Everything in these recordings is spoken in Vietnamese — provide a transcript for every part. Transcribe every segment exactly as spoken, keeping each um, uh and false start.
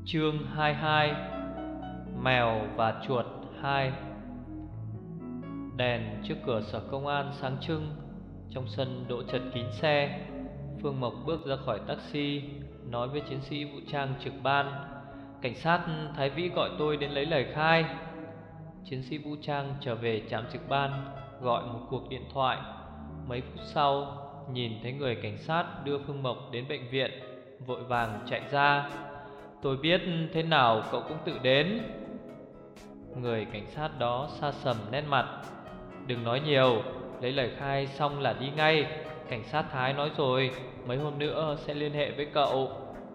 Chương hai mươi hai. Mèo và chuột hai. Đèn trước cửa sở công an sáng trưng. Trong sân đỗ chật kín xe. Phương Mộc bước ra khỏi taxi, nói với chiến sĩ vũ trang trực ban: "Cảnh sát Thái Vĩ gọi tôi đến lấy lời khai." Chiến sĩ vũ trang trở về trạm trực ban, gọi một cuộc điện thoại. Mấy phút sau, nhìn thấy người cảnh sát đưa Phương Mộc đến bệnh viện, vội vàng chạy ra: "Tôi biết thế nào cậu cũng tự đến." Người cảnh sát đó sa sầm nét mặt: "Đừng nói nhiều, lấy lời khai xong là đi ngay. Cảnh sát Thái nói rồi, mấy hôm nữa sẽ liên hệ với cậu."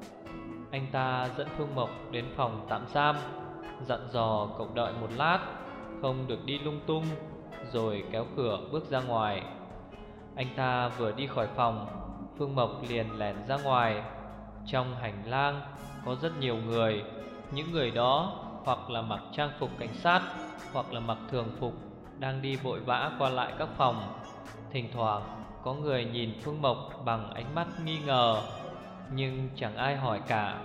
Anh ta dẫn Phương Mộc đến phòng tạm giam, dặn dò cậu đợi một lát, không được đi lung tung, rồi kéo cửa bước ra ngoài. Anh ta vừa đi khỏi phòng, Phương Mộc liền lẻn ra ngoài. Trong hành lang có rất nhiều người. Những người đó hoặc là mặc trang phục cảnh sát, hoặc là mặc thường phục, đang đi vội vã qua lại các phòng. Thỉnh thoảng có người nhìn Phương Mộc bằng ánh mắt nghi ngờ, nhưng chẳng ai hỏi cả.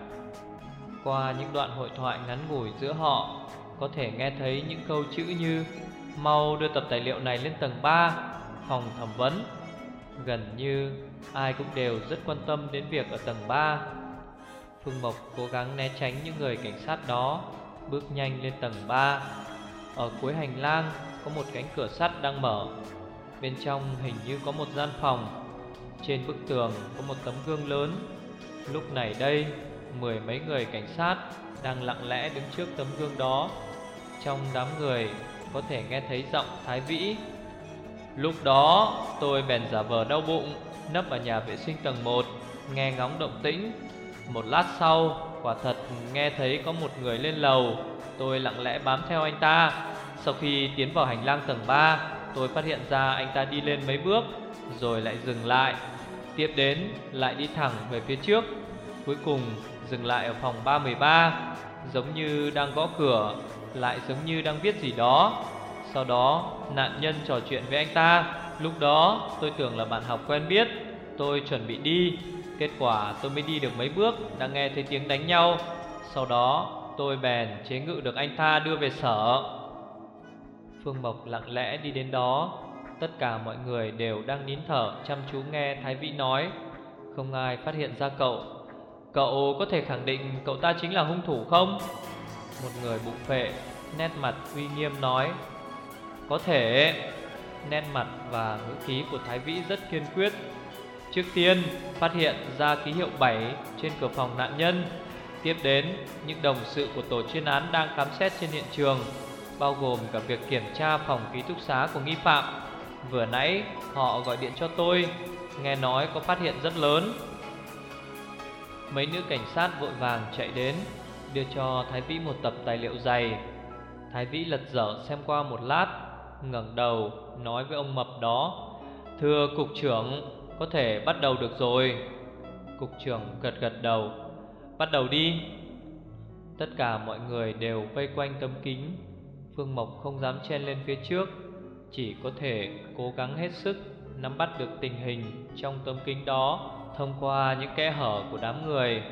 Qua những đoạn hội thoại ngắn ngủi giữa họ, có thể nghe thấy những câu chữ như: "Mau đưa tập tài liệu này lên tầng ba, phòng thẩm vấn." Gần như ai cũng đều rất quan tâm đến việc ở tầng ba. Phương Mộc cố gắng né tránh những người cảnh sát đó, bước nhanh lên tầng ba. Ở cuối hành lang có một cánh cửa sắt đang mở. Bên trong hình như có một gian phòng. Trên bức tường có một tấm gương lớn. Lúc này đây, mười mấy người cảnh sát đang lặng lẽ đứng trước tấm gương đó. Trong đám người có thể nghe thấy giọng Thái Vĩ: "Lúc đó tôi bèn giả vờ đau bụng, nấp ở nhà vệ sinh tầng một, nghe ngóng động tĩnh. Một lát sau, quả thật nghe thấy có một người lên lầu. Tôi lặng lẽ bám theo anh ta. Sau khi tiến vào hành lang tầng ba, tôi phát hiện ra anh ta đi lên mấy bước, rồi lại dừng lại. Tiếp đến lại đi thẳng về phía trước. Cuối cùng dừng lại ở phòng ba một ba, giống như đang gõ cửa, lại giống như đang viết gì đó. Sau đó nạn nhân trò chuyện với anh ta. Lúc đó tôi tưởng là bạn học quen biết. Tôi chuẩn bị đi. Kết quả tôi mới đi được mấy bước đã nghe thấy tiếng đánh nhau. Sau đó tôi bèn chế ngự được anh ta đưa về sở." Phương Mộc lặng lẽ đi đến đó. Tất cả mọi người đều đang nín thở chăm chú nghe Thái Vĩ nói. Không ai phát hiện ra cậu. "Cậu có thể khẳng định cậu ta chính là hung thủ không?" Một người bụng phệ, nét mặt uy nghiêm nói. "Có thể." Nét mặt và ngữ khí của Thái Vĩ rất kiên quyết. "Trước tiên phát hiện ra ký hiệu bảy trên cửa phòng nạn nhân. Tiếp đến những đồng sự của tổ chuyên án đang khám xét trên hiện trường, bao gồm cả việc kiểm tra phòng ký túc xá của nghi phạm. Vừa nãy họ gọi điện cho tôi, nghe nói có phát hiện rất lớn." Mấy nữ cảnh sát vội vàng chạy đến, đưa cho Thái Vĩ một tập tài liệu dày. Thái Vĩ lật dở xem qua một lát, ngẩng đầu nói với ông mập đó: "Thưa cục trưởng, có thể bắt đầu được rồi." Cục trưởng gật gật đầu. "Bắt đầu đi." Tất cả mọi người đều vây quanh tấm kính. Phương Mộc không dám chen lên phía trước, chỉ có thể cố gắng hết sức nắm bắt được tình hình trong tấm kính đó thông qua những kẽ hở của đám người.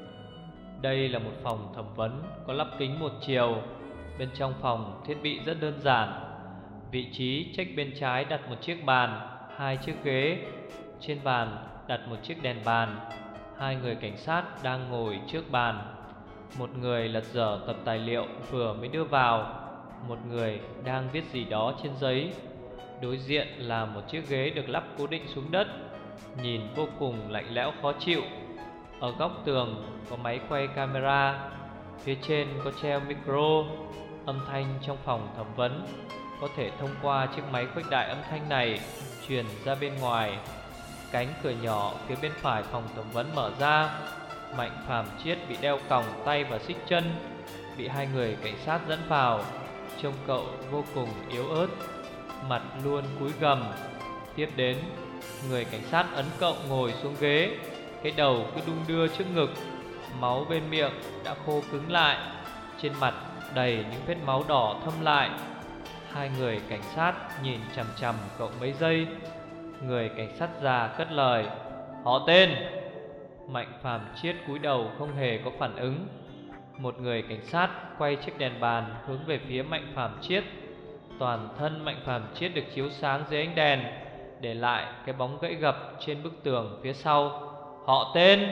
Đây là một phòng thẩm vấn có lắp kính một chiều. Bên trong phòng thiết bị rất đơn giản. Vị trí check bên trái đặt một chiếc bàn, hai chiếc ghế. Trên bàn đặt một chiếc đèn bàn. Hai người cảnh sát đang ngồi trước bàn. Một người lật dở tập tài liệu vừa mới đưa vào. Một người đang viết gì đó trên giấy. Đối diện là một chiếc ghế được lắp cố định xuống đất, nhìn vô cùng lạnh lẽo khó chịu. Ở góc tường có máy quay camera. Phía trên có treo micro. Âm thanh trong phòng thẩm vấn có thể thông qua chiếc máy khuếch đại âm thanh này truyền ra bên ngoài. Cánh cửa nhỏ phía bên phải phòng thẩm vấn mở ra. Mạnh Phàm Chiết bị đeo còng tay và xích chân, bị hai người cảnh sát dẫn vào. Trông cậu vô cùng yếu ớt, mặt luôn cúi gằm. Tiếp đến, người cảnh sát ấn cậu ngồi xuống ghế. Cái đầu cứ đung đưa trước ngực. Máu bên miệng đã khô cứng lại. Trên mặt đầy những vết máu đỏ thâm lại. Hai người cảnh sát nhìn chằm chằm cậu mấy giây. Người cảnh sát già cất lời: "Họ tên." Mạnh Phàm Chiết cúi đầu không hề có phản ứng. Một người cảnh sát quay chiếc đèn bàn hướng về phía Mạnh Phàm Chiết. Toàn thân Mạnh Phàm Chiết được chiếu sáng dưới ánh đèn, để lại cái bóng gãy gập trên bức tường phía sau. Họ tên.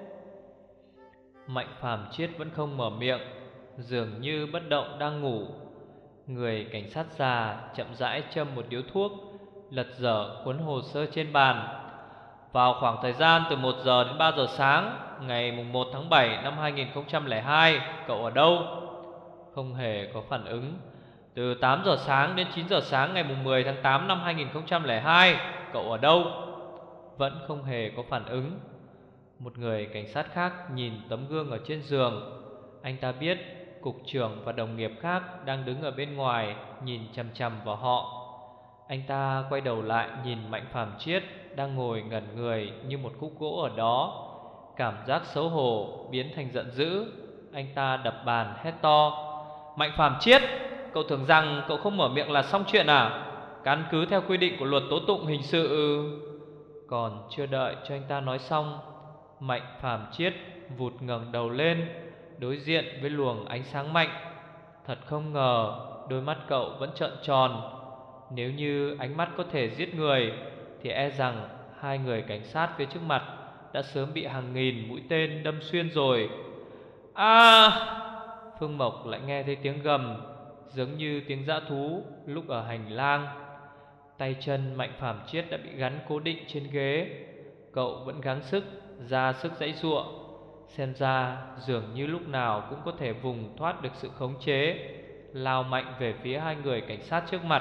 Mạnh Phàm Chiết vẫn không mở miệng, dường như bất động đang ngủ. Người cảnh sát già chậm rãi châm một điếu thuốc, lật dở cuốn hồ sơ trên bàn. Vào khoảng thời gian từ một giờ đến ba giờ sáng ngày mùng một tháng bảy năm hai nghìn không trăm lẻ hai, cậu ở đâu? Không hề có phản ứng. Từ tám giờ sáng đến chín giờ sáng ngày mùng mười tháng tám năm hai nghìn không trăm lẻ hai, cậu ở đâu? Vẫn không hề có phản ứng. Một người cảnh sát khác nhìn tấm gương ở trên giường. Anh ta biết cục trưởng và đồng nghiệp khác đang đứng ở bên ngoài nhìn chằm chằm vào họ. Anh ta quay đầu lại nhìn Mạnh Phàm Chiết đang ngồi ngẩn người như một khúc gỗ ở đó. Cảm giác xấu hổ biến thành giận dữ. Anh ta đập bàn hét to: Mạnh Phàm Chiết, cậu tưởng rằng cậu không mở miệng là xong chuyện à? Căn cứ theo quy định của luật tố tụng hình sự. Còn chưa đợi cho anh ta nói xong, Mạnh Phàm Chiết vụt ngẩng đầu lên, đối diện với luồng ánh sáng mạnh. Thật không ngờ đôi mắt cậu vẫn trợn tròn. Nếu như ánh mắt có thể giết người thì e rằng hai người cảnh sát phía trước mặt đã sớm bị hàng nghìn mũi tên đâm xuyên rồi. À! Phương Mộc lại nghe thấy tiếng gầm, giống như tiếng dã thú lúc ở hành lang. Tay chân Mạnh Phàm Chiết đã bị gắn cố định trên ghế. Cậu vẫn gắng sức, ra sức giãy giụa. Xem ra dường như lúc nào cũng có thể vùng thoát được sự khống chế, lao mạnh về phía hai người cảnh sát trước mặt.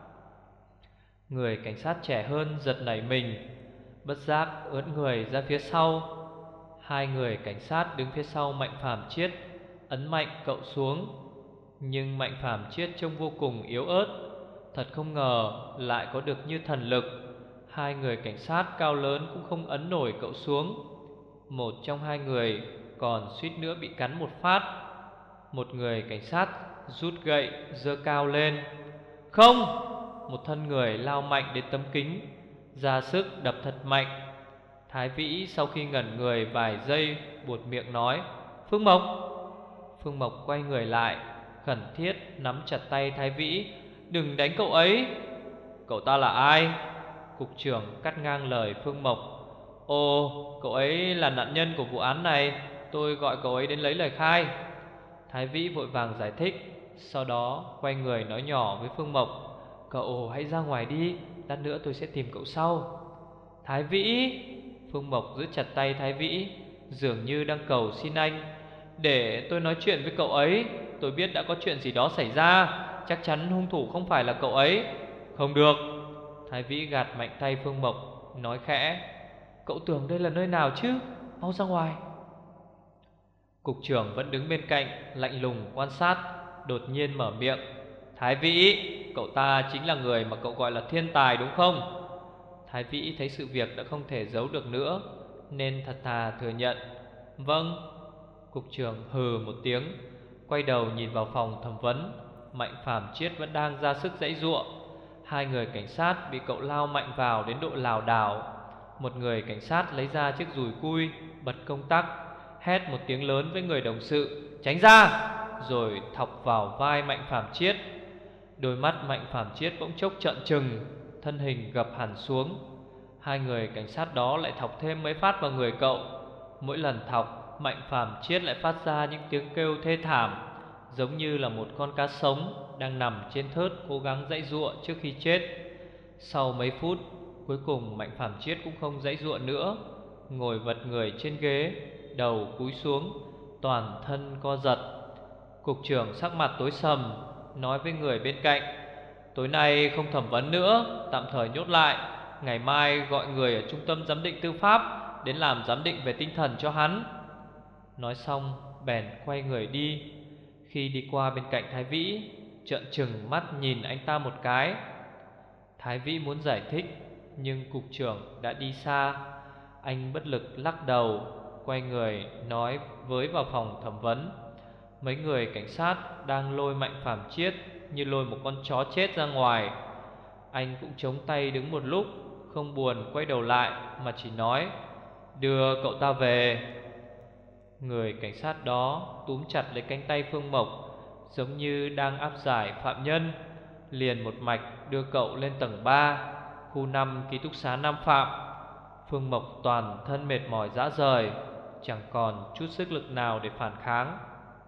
Người cảnh sát trẻ hơn giật nảy mình, bất giác ướn người ra phía sau. Hai người cảnh sát đứng phía sau Mạnh Phàm Chiết ấn mạnh cậu xuống. Nhưng Mạnh Phàm Chiết trông vô cùng yếu ớt. Thật không ngờ lại có được như thần lực. Hai người cảnh sát cao lớn cũng không ấn nổi cậu xuống. Một trong hai người còn suýt nữa bị cắn một phát. Một người cảnh sát rút gậy giơ cao lên. Không! Một thân người lao mạnh đến tấm kính, ra sức đập thật mạnh. Thái Vĩ sau khi ngẩn người vài giây buột miệng nói: Phương Mộc! Phương Mộc quay người lại, khẩn thiết nắm chặt tay Thái Vĩ. Đừng đánh cậu ấy! Cậu ta là ai? Cục trưởng cắt ngang lời Phương Mộc. Ồ, cậu ấy là nạn nhân của vụ án này. Tôi gọi cậu ấy đến lấy lời khai. Thái Vĩ vội vàng giải thích, sau đó quay người nói nhỏ với Phương Mộc: Cậu hãy ra ngoài đi, lát nữa tôi sẽ tìm cậu sau. Thái Vĩ! Phương Mộc giữ chặt tay Thái Vĩ, dường như đang cầu xin anh: Để tôi nói chuyện với cậu ấy. Tôi biết đã có chuyện gì đó xảy ra. Chắc chắn hung thủ không phải là cậu ấy. Không được! Thái Vĩ gạt mạnh tay Phương Mộc, nói khẽ: Cậu tưởng đây là nơi nào chứ? Mau ra ngoài. Cục trưởng vẫn đứng bên cạnh, lạnh lùng quan sát, đột nhiên mở miệng: Thái Vĩ, cậu ta chính là người mà cậu gọi là thiên tài đúng không? Thái Vĩ thấy sự việc đã không thể giấu được nữa, nên thật thà thừa nhận: Vâng. Cục trưởng hừ một tiếng, quay đầu nhìn vào phòng thẩm vấn. Mạnh Phàm Chiết vẫn đang ra sức giãy giụa. Hai người cảnh sát bị cậu lao mạnh vào đến độ lảo đảo. Một người cảnh sát lấy ra chiếc dùi cui, bật công tắc, hét một tiếng lớn với người đồng sự: Tránh ra! Rồi thọc vào vai Mạnh Phàm Chiết. Đôi mắt Mạnh Phàm Chiết bỗng chốc trợn trừng, thân hình gập hẳn xuống. Hai người cảnh sát đó lại thọc thêm mấy phát vào người cậu. Mỗi lần thọc, Mạnh Phàm Chiết lại phát ra những tiếng kêu thê thảm, giống như là một con cá sống đang nằm trên thớt cố gắng giãy giụa trước khi chết. Sau mấy phút, cuối cùng Mạnh Phàm Chiết cũng không giãy giụa nữa, ngồi vật người trên ghế, đầu cúi xuống, toàn thân co giật. Cục trưởng sắc mặt tối sầm, nói với người bên cạnh: Tối nay không thẩm vấn nữa, tạm thời nhốt lại. Ngày mai gọi người ở trung tâm giám định tư pháp đến làm giám định về tinh thần cho hắn. Nói xong bèn quay người đi. Khi đi qua bên cạnh Thái Vĩ, trợn trừng mắt nhìn anh ta một cái. Thái Vĩ muốn giải thích, nhưng cục trưởng đã đi xa. Anh bất lực lắc đầu, quay người nói với vào phòng thẩm vấn. Mấy người cảnh sát đang lôi Mạnh Phàm Chiết như lôi một con chó chết ra ngoài. Anh cũng chống tay đứng một lúc, không buồn quay đầu lại mà chỉ nói: Đưa cậu ta về. Người cảnh sát đó túm chặt lấy cánh tay Phương Mộc, giống như đang áp giải phạm nhân, liền một mạch đưa cậu lên tầng ba, khu năm ký túc xá Nam Phạm. Phương Mộc toàn thân mệt mỏi rã rời, chẳng còn chút sức lực nào để phản kháng.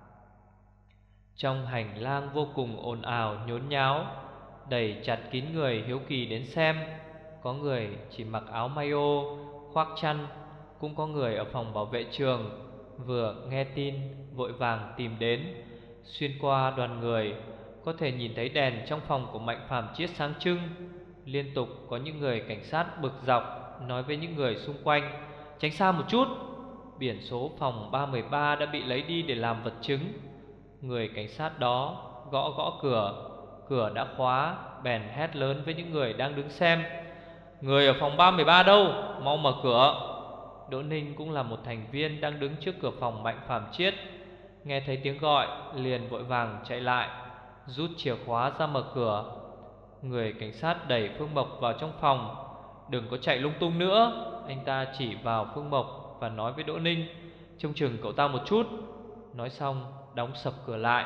Trong hành lang vô cùng ồn ào nhốn nháo, đầy chặt kín người hiếu kỳ đến xem. Có người chỉ mặc áo mayo, khoác chăn, cũng có người ở phòng bảo vệ trường vừa nghe tin vội vàng tìm đến. Xuyên qua đoàn người, có thể nhìn thấy đèn trong phòng của Mạnh Phàm Chiết sáng trưng. Liên tục có những người cảnh sát bực dọc nói với những người xung quanh: tránh xa một chút, biển số phòng ba một ba đã bị lấy đi để làm vật chứng. Người cảnh sát đó gõ gõ cửa, cửa đã khóa, bèn hét lớn với những người đang đứng xem: người ở phòng ba một ba đâu, mau mở cửa. Đỗ Ninh cũng là một thành viên đang đứng trước cửa phòng Mạnh Phàm Chiết, nghe thấy tiếng gọi liền vội vàng chạy lại, rút chìa khóa ra mở cửa. Người cảnh sát đẩy Phương Mộc vào trong phòng. Đừng có chạy lung tung nữa, anh ta chỉ vào Phương Mộc và nói với Đỗ Ninh: trông chừng cậu ta một chút. Nói xong đóng sập cửa lại.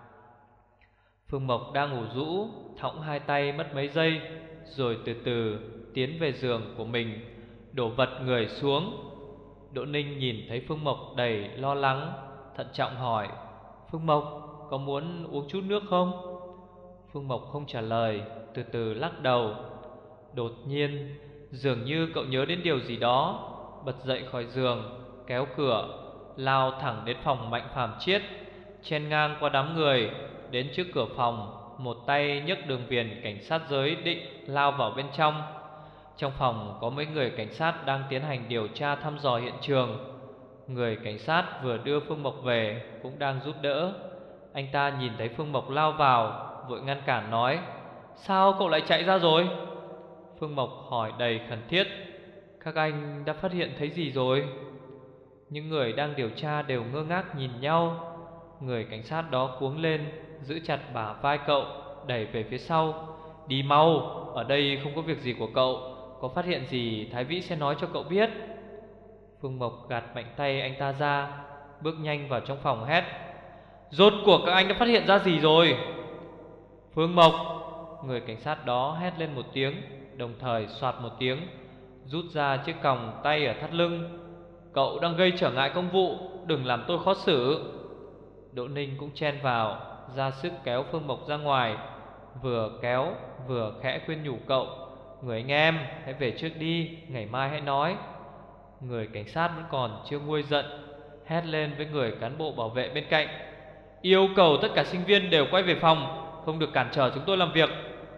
Phương Mộc đang ngủ rũ, thõng hai tay mất mấy giây, rồi từ từ tiến về giường của mình, đổ vật người xuống. Đỗ Ninh nhìn thấy Phương Mộc đầy lo lắng, thận trọng hỏi: Phương Mộc, có muốn uống chút nước không? Phương Mộc không trả lời, từ từ lắc đầu. Đột nhiên, dường như cậu nhớ đến điều gì đó, bật dậy khỏi giường, kéo cửa, lao thẳng đến phòng Mạnh Phàm Chiết, chen ngang qua đám người, đến trước cửa phòng, một tay nhấc đường viền cảnh sát giới định lao vào bên trong. Trong phòng có mấy người cảnh sát đang tiến hành điều tra thăm dò hiện trường. Người cảnh sát vừa đưa Phương Mộc về cũng đang giúp đỡ. Anh ta nhìn thấy Phương Mộc lao vào, vội ngăn cản nói: sao cậu lại chạy ra rồi? Phương Mộc hỏi đầy khẩn thiết: các anh đã phát hiện thấy gì rồi? Những người đang điều tra đều ngơ ngác nhìn nhau. Người cảnh sát đó cuống lên, giữ chặt bả vai cậu, đẩy về phía sau: đi mau, ở đây không có việc gì của cậu, có phát hiện gì Thái Vĩ sẽ nói cho cậu biết. Phương Mộc gạt mạnh tay anh ta ra, bước nhanh vào trong phòng hét: rốt cuộc các anh đã phát hiện ra gì rồi? Phương Mộc! Người cảnh sát đó hét lên một tiếng, đồng thời soạt một tiếng rút ra chiếc còng tay ở thắt lưng: cậu đang gây trở ngại công vụ, đừng làm tôi khó xử. Đỗ Ninh cũng chen vào, ra sức kéo Phương Mộc ra ngoài, vừa kéo vừa khẽ khuyên nhủ cậu: người anh em, hãy về trước đi, ngày mai hãy nói. Người cảnh sát vẫn còn chưa nguôi giận, hét lên với người cán bộ bảo vệ bên cạnh: yêu cầu tất cả sinh viên đều quay về phòng, không được cản trở chúng tôi làm việc.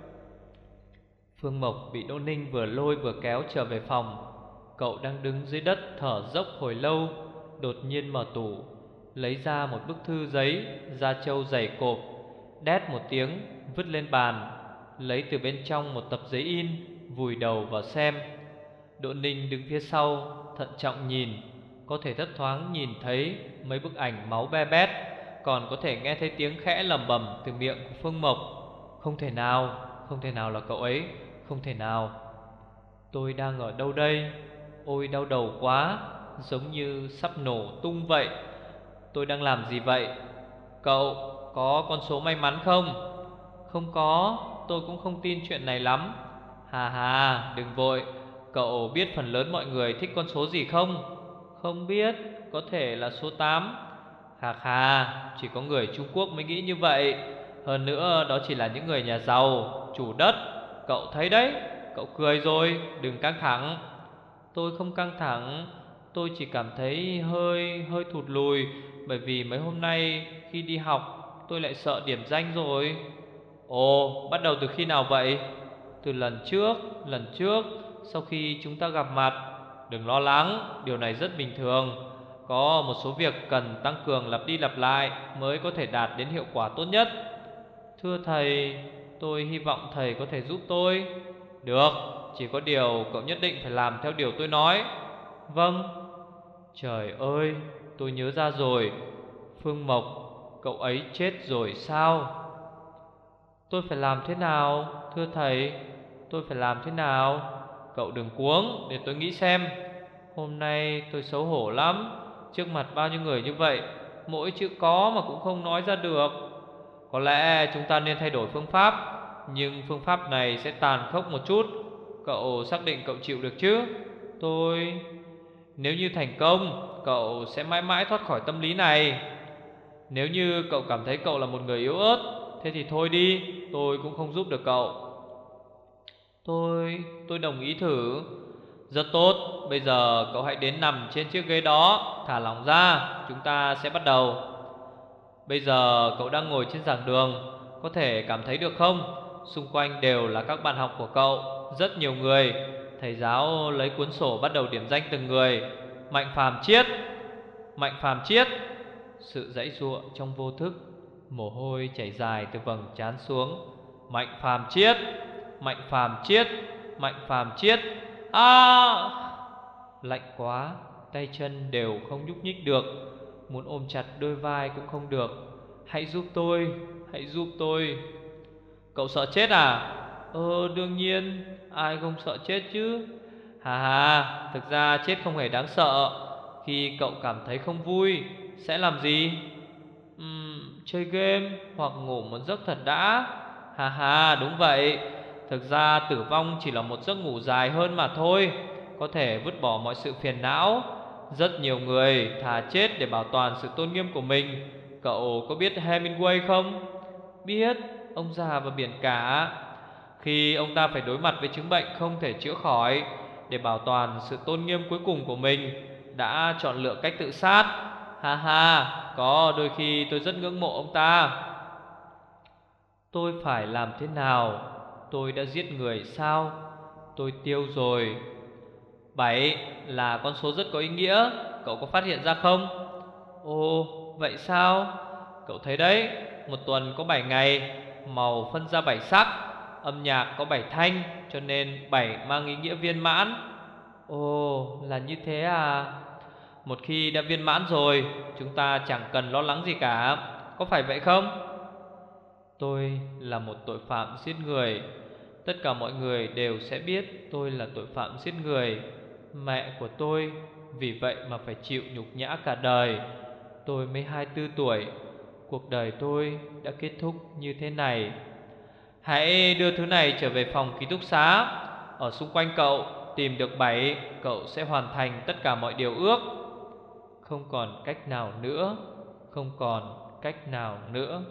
Phương Mộc bị Đỗ Ninh vừa lôi vừa kéo trở về phòng. Cậu đang đứng dưới đất thở dốc hồi lâu, đột nhiên mở tủ, lấy ra một bức thư giấy da trâu dày cộp, đét một tiếng vứt lên bàn, lấy từ bên trong một tập giấy in, vùi đầu vào xem. Đỗ Ninh đứng phía sau, thận trọng nhìn, có thể thấp thoáng nhìn thấy mấy bức ảnh máu be bét, còn có thể nghe thấy tiếng khẽ lẩm bẩm từ miệng của Phương Mộc: không thể nào, không thể nào là cậu ấy, không thể nào. Tôi đang ở đâu đây? Ôi đau đầu quá, giống như sắp nổ tung vậy. Tôi đang làm gì vậy? Cậu có con số may mắn không? Không có, tôi cũng không tin chuyện này lắm. Hà hà, đừng vội. Cậu biết phần lớn mọi người thích con số gì không? Không biết, có thể là số tám. Khà khà, chỉ có người Trung Quốc mới nghĩ như vậy. Hơn nữa đó chỉ là những người nhà giàu, chủ đất. Cậu thấy đấy, cậu cười rồi, đừng căng thẳng. Tôi không căng thẳng, tôi chỉ cảm thấy hơi hơi thụt lùi, bởi vì mấy hôm nay khi đi học tôi lại sợ điểm danh rồi. Ồ, bắt đầu từ khi nào vậy? Từ lần trước, lần trước sau khi chúng ta gặp mặt. Đừng lo lắng, điều này rất bình thường. Có một số việc cần tăng cường lặp đi lặp lại mới có thể đạt đến hiệu quả tốt nhất. Thưa thầy, tôi hy vọng thầy có thể giúp tôi. Được, chỉ có điều cậu nhất định phải làm theo điều tôi nói. Vâng. Trời ơi, tôi nhớ ra rồi. Phương Mộc, cậu ấy chết rồi sao? Tôi phải làm thế nào, thưa thầy? Tôi phải làm thế nào? Cậu đừng cuống, để tôi nghĩ xem. Hôm nay tôi xấu hổ lắm. trước mặt bao nhiêu người như vậy, mỗi chữ có mà cũng không nói ra được. Có lẽ chúng ta nên thay đổi phương pháp, nhưng phương pháp này sẽ tàn khốc một chút. Cậu xác định cậu chịu được chứ? Tôi... Nếu như thành công, cậu sẽ mãi mãi thoát khỏi tâm lý này. Nếu như cậu cảm thấy cậu là một người yếu ớt, thế thì thôi đi, tôi cũng không giúp được cậu. Tôi... tôi đồng ý thử. Rất tốt, bây giờ cậu hãy đến nằm trên chiếc ghế đó, thả lỏng ra, chúng ta sẽ bắt đầu. Bây giờ cậu đang ngồi trên giảng đường, có thể cảm thấy được không? Xung quanh đều là các bạn học của cậu, rất nhiều người. Thầy giáo lấy cuốn sổ bắt đầu điểm danh từng người. Mạnh Phàm Chiết, Mạnh Phàm Chiết. Sự giãy giụa trong vô thức, mồ hôi chảy dài từ vầng trán xuống. Mạnh Phàm Chiết, Mạnh Phàm Chiết, Mạnh Phàm Chiết. À! Lạnh quá, tay chân đều không nhúc nhích được, muốn ôm chặt đôi vai cũng không được. Hãy giúp tôi, hãy giúp tôi. Cậu sợ chết à? Ờ, đương nhiên, ai không sợ chết chứ. Hà hà, thực ra chết không hề đáng sợ. Khi cậu cảm thấy không vui, sẽ làm gì? Uhm, chơi game hoặc ngủ một giấc thật đã. Hà hà, đúng vậy. Thực ra tử vong chỉ là một giấc ngủ dài hơn mà thôi, có thể vứt bỏ mọi sự phiền não. Rất nhiều người thà chết để bảo toàn sự tôn nghiêm của mình. Cậu có biết Hemingway không? Biết, ông già và biển cả. Khi ông ta phải đối mặt với chứng bệnh không thể chữa khỏi, để bảo toàn sự tôn nghiêm cuối cùng của mình, đã chọn lựa cách tự sát. Ha ha, có đôi khi tôi rất ngưỡng mộ ông ta. Tôi phải làm thế nào? Tôi đã giết người sao? Tôi tiêu rồi. Bảy là con số rất có ý nghĩa, cậu có phát hiện ra không? Ồ, vậy sao? Cậu thấy đấy, một tuần có bảy ngày, màu phân ra bảy sắc, âm nhạc có bảy thanh, cho nên bảy mang ý nghĩa viên mãn. Ồ, là như thế à? Một khi đã viên mãn rồi, chúng ta chẳng cần lo lắng gì cả, có phải vậy không? Tôi là một tội phạm giết người. Tất cả mọi người đều sẽ biết tôi là tội phạm giết người. Mẹ của tôi vì vậy mà phải chịu nhục nhã cả đời. Tôi mới hai mươi tư tuổi, cuộc đời tôi đã kết thúc như thế này. Hãy đưa thứ này trở về phòng ký túc xá. Ở xung quanh cậu tìm được bảy, cậu sẽ hoàn thành tất cả mọi điều ước. Không còn cách nào nữa, không còn cách nào nữa.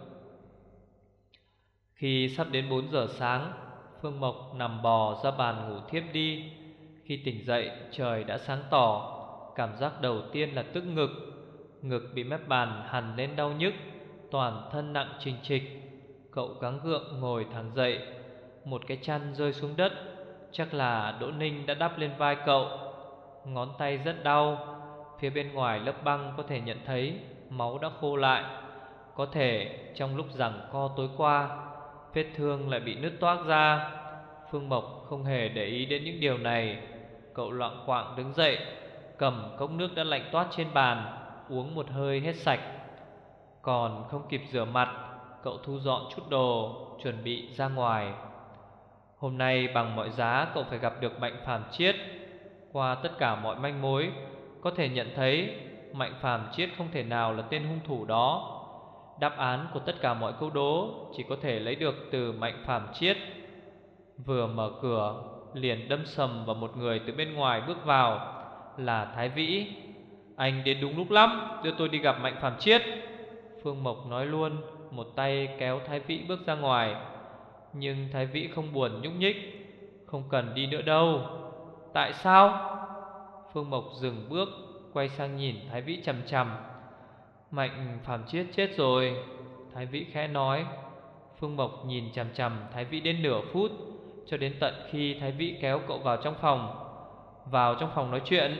Khi sắp đến bốn giờ sáng, Phương Mộc nằm bò ra bàn ngủ thiếp đi. Khi tỉnh dậy trời đã sáng tỏ. Cảm giác đầu tiên là tức ngực. Ngực bị mép bàn hằn lên đau nhức, toàn thân nặng trịch trịch. Cậu gắng gượng ngồi thẳng dậy. Một cái chăn rơi xuống đất, chắc là Đỗ Ninh đã đắp lên vai cậu. Ngón tay rất đau. Phía bên ngoài lớp băng có thể nhận thấy máu đã khô lại. Có thể trong lúc giằng co tối qua, vết thương lại bị nứt toác ra. Phương Mộc không hề để ý đến những điều này. Cậu loạng choạng đứng dậy, cầm cốc nước đã lạnh toát trên bàn, uống một hơi hết sạch. Còn không kịp rửa mặt, cậu thu dọn chút đồ, chuẩn bị ra ngoài. Hôm nay bằng mọi giá cậu phải gặp được Mạnh Phàm Chiết. Qua tất cả mọi manh mối, có thể nhận thấy Mạnh Phàm Chiết không thể nào là tên hung thủ đó. Đáp án của tất cả mọi câu đố chỉ có thể lấy được từ Mạnh Phàm Chiết. Vừa mở cửa, liền đâm sầm vào một người từ bên ngoài bước vào. Là Thái Vĩ. Anh đến đúng lúc lắm, đưa tôi đi gặp Mạnh Phàm Chiết. Phương Mộc nói luôn, một tay kéo Thái Vĩ bước ra ngoài. Nhưng Thái Vĩ không buồn nhúc nhích. Không cần đi nữa đâu. Tại sao? Phương Mộc dừng bước, quay sang nhìn Thái Vĩ chằm chằm. Mạnh Phàm Chiết chết rồi, Thái Vĩ khẽ nói. Phương Mộc nhìn chằm chằm Thái Vĩ đến nửa phút, cho đến tận khi Thái Vĩ kéo cậu vào trong phòng. Vào trong phòng nói chuyện.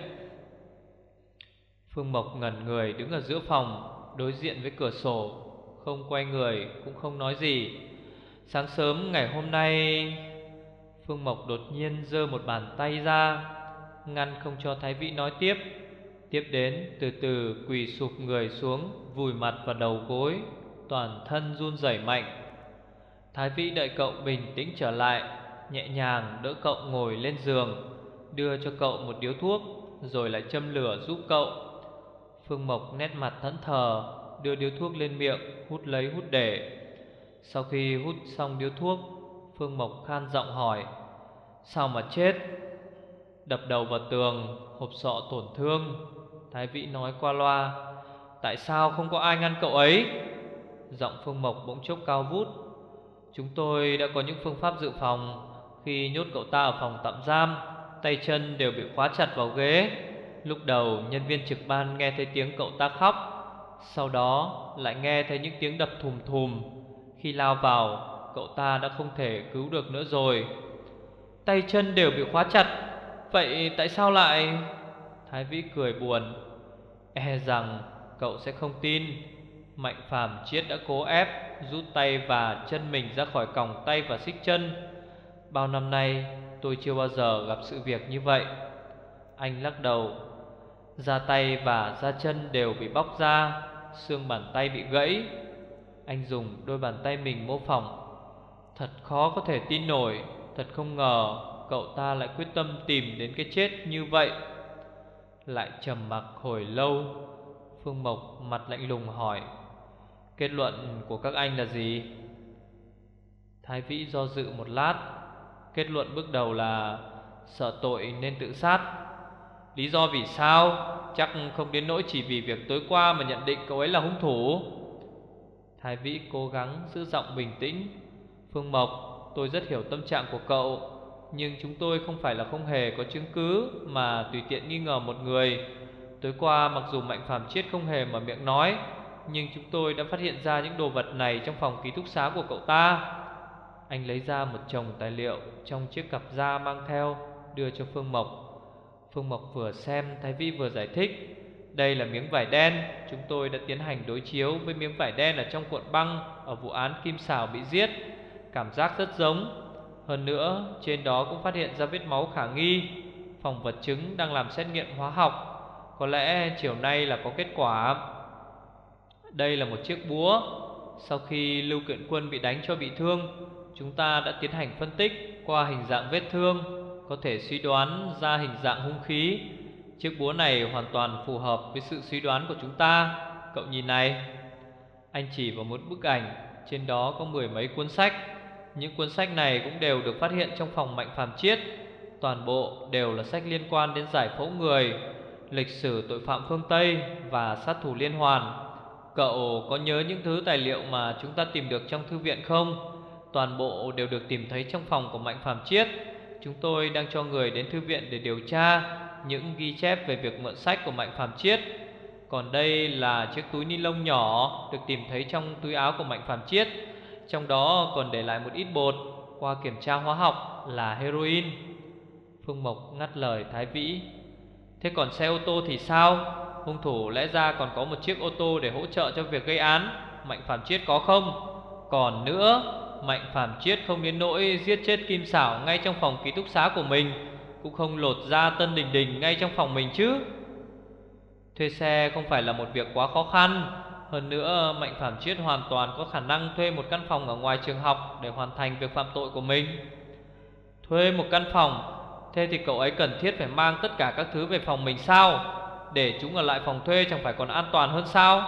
Phương Mộc ngẩn người đứng ở giữa phòng, đối diện với cửa sổ, không quay người cũng không nói gì. Sáng sớm ngày hôm nay, Phương Mộc đột nhiên giơ một bàn tay ra, ngăn không cho Thái Vĩ nói tiếp. Tiếp đến từ từ quỳ sụp người xuống, vùi mặt vào đầu gối, toàn thân run rẩy mạnh. Thái Vĩ đợi cậu bình tĩnh trở lại, nhẹ nhàng đỡ cậu ngồi lên giường, đưa cho cậu một điếu thuốc, rồi lại châm lửa giúp cậu. Phương Mộc nét mặt thẫn thờ, đưa điếu thuốc lên miệng, hút lấy hút để. Sau khi hút xong điếu thuốc, Phương Mộc khan giọng hỏi: sao mà chết? Đập đầu vào tường, hộp sọ tổn thương. Thái Vĩ nói qua loa: tại sao không có ai ngăn cậu ấy? Giọng Phương Mộc bỗng chốc cao vút: chúng tôi đã có những phương pháp dự phòng. Khi nhốt cậu ta ở phòng tạm giam, tay chân đều bị khóa chặt vào ghế. Lúc đầu nhân viên trực ban nghe thấy tiếng cậu ta khóc, sau đó lại nghe thấy những tiếng đập thùm thùm. Khi lao vào, cậu ta đã không thể cứu được nữa rồi. Tay chân đều bị khóa chặt, vậy tại sao lại... Thái Vĩ cười buồn: e rằng cậu sẽ không tin. Mạnh Phàm Chiết đã cố ép rút tay và chân mình ra khỏi còng tay và xích chân. Bao năm nay tôi chưa bao giờ gặp sự việc như vậy. Anh lắc đầu: da tay và da chân đều bị bóc ra, xương bàn tay bị gãy. Anh dùng đôi bàn tay mình mô phỏng. Thật khó có thể tin nổi. Thật không ngờ cậu ta lại quyết tâm tìm đến cái chết như vậy. Lại trầm mặc hồi lâu, Phương Mộc mặt lạnh lùng hỏi: kết luận của các anh là gì? Thái Vĩ do dự một lát. Kết luận bước đầu là sợ tội nên tự sát. Lý do vì sao? Chắc không đến nỗi chỉ vì việc tối qua mà nhận định cậu ấy là hung thủ. Thái Vĩ cố gắng giữ giọng bình tĩnh: Phương Mộc, tôi rất hiểu tâm trạng của cậu, nhưng chúng tôi không phải là không hề có chứng cứ mà tùy tiện nghi ngờ một người. Tối qua mặc dù Mạnh Phàm Chiết không hề mở miệng nói, nhưng chúng tôi đã phát hiện ra những đồ vật này trong phòng ký túc xá của cậu ta. Anh lấy ra một chồng tài liệu trong chiếc cặp da mang theo, đưa cho Phương Mộc. Phương Mộc vừa xem, Thái Vĩ vừa giải thích: đây là miếng vải đen, chúng tôi đã tiến hành đối chiếu với miếng vải đen ở trong cuộn băng ở vụ án Kim Sào bị giết. Cảm giác rất giống. Hơn nữa, trên đó cũng phát hiện ra vết máu khả nghi. Phòng vật chứng đang làm xét nghiệm hóa học. Có lẽ chiều nay là có kết quả. Đây là một chiếc búa. Sau khi Lưu Kiện Quân bị đánh cho bị thương, chúng ta đã tiến hành phân tích qua hình dạng vết thương, có thể suy đoán ra hình dạng hung khí. Chiếc búa này hoàn toàn phù hợp với sự suy đoán của chúng ta. Cậu nhìn này. Anh chỉ vào một bức ảnh, trên đó có mười mấy cuốn sách. Những cuốn sách này cũng đều được phát hiện trong phòng Mạnh Phàm Chiết. Toàn bộ đều là sách liên quan đến giải phẫu người, lịch sử tội phạm phương Tây và sát thủ liên hoàn. Cậu có nhớ những thứ tài liệu mà chúng ta tìm được trong thư viện không? Toàn bộ đều được tìm thấy trong phòng của Mạnh Phàm Chiết. Chúng tôi đang cho người đến thư viện để điều tra những ghi chép về việc mượn sách của Mạnh Phàm Chiết. Còn đây là chiếc túi ni lông nhỏ được tìm thấy trong túi áo của Mạnh Phàm Chiết. Trong đó còn để lại một ít bột, qua kiểm tra hóa học là heroin. Phương Mộc ngắt lời Thái Vĩ: thế còn xe ô tô thì sao? Hung thủ lẽ ra còn có một chiếc ô tô để hỗ trợ cho việc gây án. Mạnh Phàm Chiết có không? Còn nữa, Mạnh Phàm Chiết không đến nỗi giết chết Kim Sảo ngay trong phòng ký túc xá của mình, cũng không lột ra Tân Đình Đình ngay trong phòng mình chứ. Thuê xe không phải là một việc quá khó khăn. Hơn nữa, Mạnh Phàm Chiết hoàn toàn có khả năng thuê một căn phòng ở ngoài trường học để hoàn thành việc phạm tội của mình. Thuê một căn phòng? Thế thì cậu ấy cần thiết phải mang tất cả các thứ về phòng mình sao? Để chúng ở lại phòng thuê chẳng phải còn an toàn hơn sao?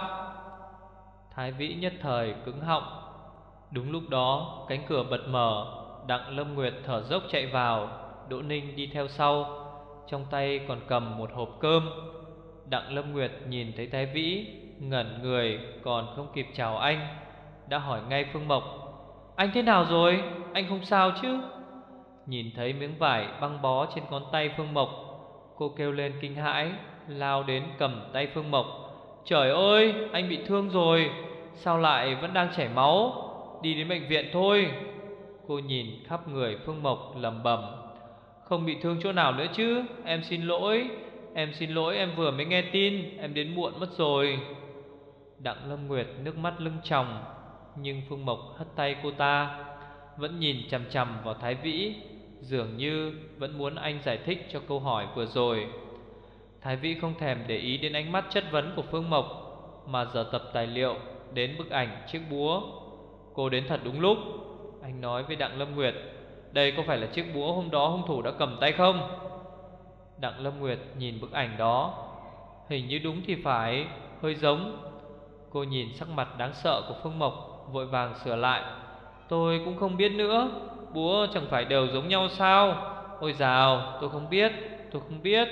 Thái Vĩ nhất thời cứng họng. Đúng lúc đó, cánh cửa bật mở. Đặng Lâm Nguyệt thở dốc chạy vào, Đỗ Ninh đi theo sau, trong tay còn cầm một hộp cơm. Đặng Lâm Nguyệt nhìn thấy Thái Vĩ, ngẩn người, còn không kịp chào anh, đã hỏi ngay Phương Mộc: anh thế nào rồi? Anh không sao chứ? Nhìn thấy miếng vải băng bó trên ngón tay Phương Mộc, cô kêu lên kinh hãi, lao đến cầm tay Phương Mộc: trời ơi, anh bị thương rồi, sao lại vẫn đang chảy máu? Đi đến bệnh viện thôi. Cô nhìn khắp người Phương Mộc lẩm bẩm: không bị thương chỗ nào nữa chứ? Em xin lỗi, em xin lỗi, em vừa mới nghe tin, em đến muộn mất rồi. Đặng Lâm Nguyệt nước mắt lưng tròng, nhưng Phương Mộc hất tay cô ta, vẫn nhìn chằm chằm vào Thái Vĩ, dường như vẫn muốn anh giải thích cho câu hỏi vừa rồi. Thái Vĩ không thèm để ý đến ánh mắt chất vấn của Phương Mộc, mà giờ tập tài liệu đến bức ảnh chiếc búa. Cô đến thật đúng lúc. Anh nói với Đặng Lâm Nguyệt: đây có phải là chiếc búa hôm đó hung thủ đã cầm tay không? Đặng Lâm Nguyệt nhìn bức ảnh đó. Hình như đúng thì phải, hơi giống. Cô nhìn sắc mặt đáng sợ của Phương Mộc, vội vàng sửa lại. Tôi cũng không biết nữa, búa chẳng phải đều giống nhau sao? Ôi dào, tôi không biết, tôi không biết.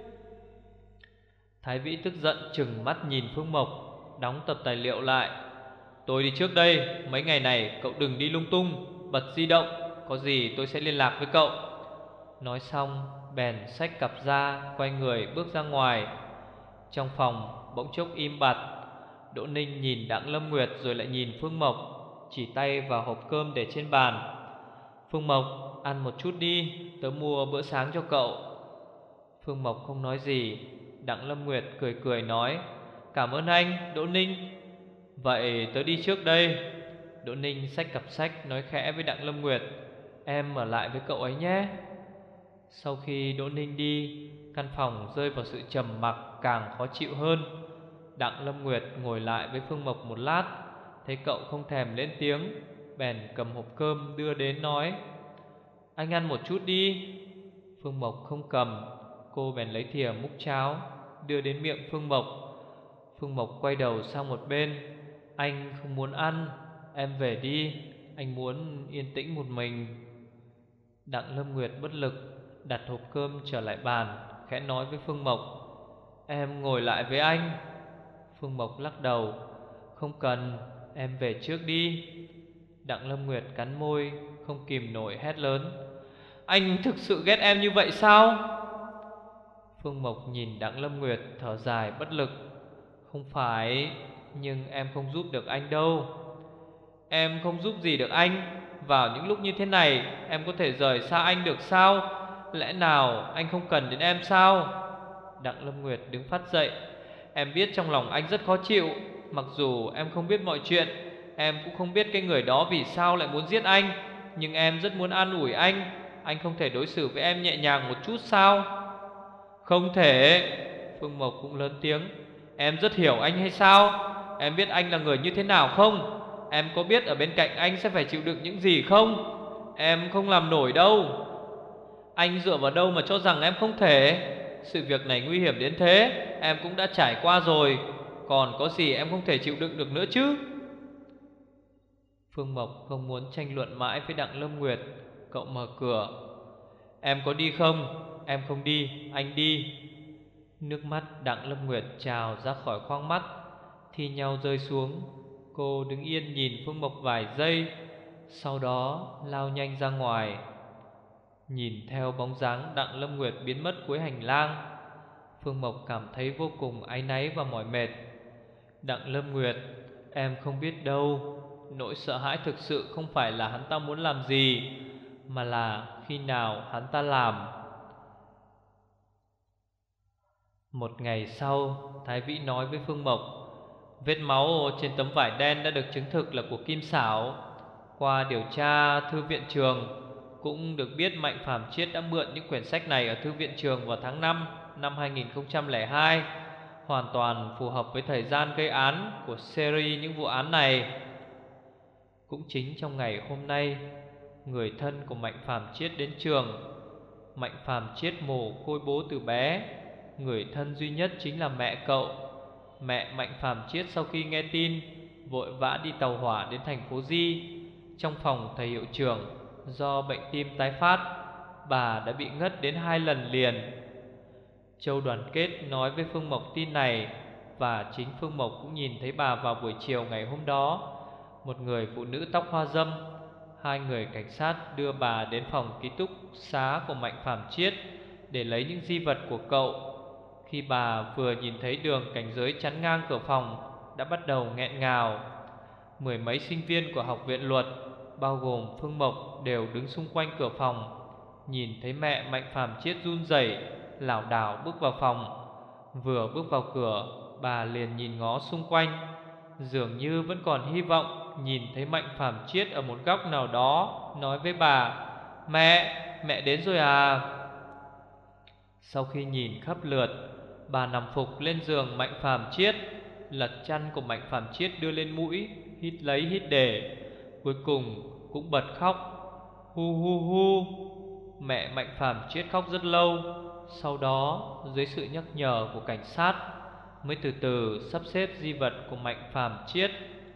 Thái Vĩ tức giận trừng mắt nhìn Phương Mộc, đóng tập tài liệu lại. Tôi đi trước đây, mấy ngày này cậu đừng đi lung tung, bật di động, có gì tôi sẽ liên lạc với cậu. Nói xong bèn xách cặp ra, quay người bước ra ngoài. Trong phòng bỗng chốc im bặt. Đỗ Ninh nhìn Đặng Lâm Nguyệt rồi lại nhìn Phương Mộc, chỉ tay vào hộp cơm để trên bàn. Phương Mộc, ăn một chút đi, tớ mua bữa sáng cho cậu. Phương Mộc không nói gì. Đặng Lâm Nguyệt cười cười nói, cảm ơn anh, Đỗ Ninh. Vậy tớ đi trước đây. Đỗ Ninh xách cặp sách nói khẽ với Đặng Lâm Nguyệt, em ở lại với cậu ấy nhé. Sau khi Đỗ Ninh đi, căn phòng rơi vào sự trầm mặc càng khó chịu hơn. Đặng Lâm Nguyệt ngồi lại với Phương Mộc một lát, thấy cậu không thèm lên tiếng, bèn cầm hộp cơm đưa đến nói, anh ăn một chút đi. Phương Mộc không cầm. Cô bèn lấy thìa múc cháo đưa đến miệng Phương Mộc. Phương Mộc quay đầu sang một bên. Anh không muốn ăn, em về đi, anh muốn yên tĩnh một mình. Đặng Lâm Nguyệt bất lực đặt hộp cơm trở lại bàn, khẽ nói với Phương Mộc, em ngồi lại với anh. Phương Mộc lắc đầu, không cần, em về trước đi. Đặng Lâm Nguyệt cắn môi, không kìm nổi hét lớn, anh thực sự ghét em như vậy sao? Phương Mộc nhìn Đặng Lâm Nguyệt thở dài bất lực, không phải, nhưng em không giúp được anh đâu. Em không giúp gì được anh. Vào những lúc như thế này em có thể rời xa anh được sao? Lẽ nào anh không cần đến em sao? Đặng Lâm Nguyệt đứng phát dậy. Em biết trong lòng anh rất khó chịu. Mặc dù em không biết mọi chuyện, em cũng không biết cái người đó vì sao lại muốn giết anh, nhưng em rất muốn an ủi anh. Anh không thể đối xử với em nhẹ nhàng một chút sao? Không thể. Phương Mộc cũng lớn tiếng, em rất hiểu anh hay sao? Em biết anh là người như thế nào không? Em có biết ở bên cạnh anh sẽ phải chịu đựng những gì không? Em không làm nổi đâu. Anh dựa vào đâu mà cho rằng em không thể? Sự việc này nguy hiểm đến thế, em cũng đã trải qua rồi, còn có gì em không thể chịu đựng được nữa chứ? Phương Mộc không muốn tranh luận mãi với Đặng Lâm Nguyệt. Cậu mở cửa. Em có đi không? Em không đi, anh đi. Nước mắt Đặng Lâm Nguyệt trào ra khỏi khoang mắt, thi nhau rơi xuống. Cô đứng yên nhìn Phương Mộc vài giây, sau đó lao nhanh ra ngoài. Nhìn theo bóng dáng Đặng Lâm Nguyệt biến mất cuối hành lang, Phương Mộc cảm thấy vô cùng áy náy và mỏi mệt. Đặng Lâm Nguyệt, em không biết đâu, nỗi sợ hãi thực sự không phải là hắn ta muốn làm gì, mà là khi nào hắn ta làm. Một ngày sau, Thái Vĩ nói với Phương Mộc, vết máu trên tấm vải đen đã được chứng thực là của Kim Xảo. Qua điều tra thư viện trường, cũng được biết Mạnh Phàm Chiết đã mượn những quyển sách này ở thư viện trường vào tháng năm năm hai nghìn không trăm lẻ hai, hoàn toàn phù hợp với thời gian gây án của series những vụ án này. Cũng chính trong ngày hôm nay, người thân của Mạnh Phàm Chiết đến trường. Mạnh Phàm Chiết mồ côi bố từ bé, người thân duy nhất chính là mẹ cậu. Mẹ Mạnh Phàm Chiết sau khi nghe tin, vội vã đi tàu hỏa đến thành phố Di. Trong phòng thầy hiệu trưởng, do bệnh tim tái phát, bà đã bị ngất đến hai lần liền. Châu Đoàn Kết nói với Phương Mộc tin này, và chính Phương Mộc cũng nhìn thấy bà vào buổi chiều ngày hôm đó. Một người phụ nữ tóc hoa râm. Hai người cảnh sát đưa bà đến phòng ký túc xá của Mạnh Phàm Chiết để lấy những di vật của cậu. Khi bà vừa nhìn thấy đường cảnh giới chắn ngang cửa phòng, đã bắt đầu nghẹn ngào. Mười mấy sinh viên của học viện luật, bao gồm Phương Mộc, đều đứng xung quanh cửa phòng. Nhìn thấy mẹ Mạnh Phàm Chiết run rẩy, lảo đảo bước vào phòng. Vừa bước vào cửa, bà liền nhìn ngó xung quanh, dường như vẫn còn hy vọng nhìn thấy Mạnh Phàm Chiết ở một góc nào đó, nói với bà, mẹ, mẹ đến rồi à. Sau khi nhìn khắp lượt, bà nằm phục lên giường Mạnh Phàm Chiết, lật chăn của Mạnh Phàm Chiết đưa lên mũi, hít lấy hít để, cuối cùng cũng bật khóc. Hu hu hu. Mẹ Mạnh Phàm Chiết khóc rất lâu. Sau đó, dưới sự nhắc nhở của cảnh sát, mới từ từ sắp xếp di vật của Mạnh Phàm Chiết.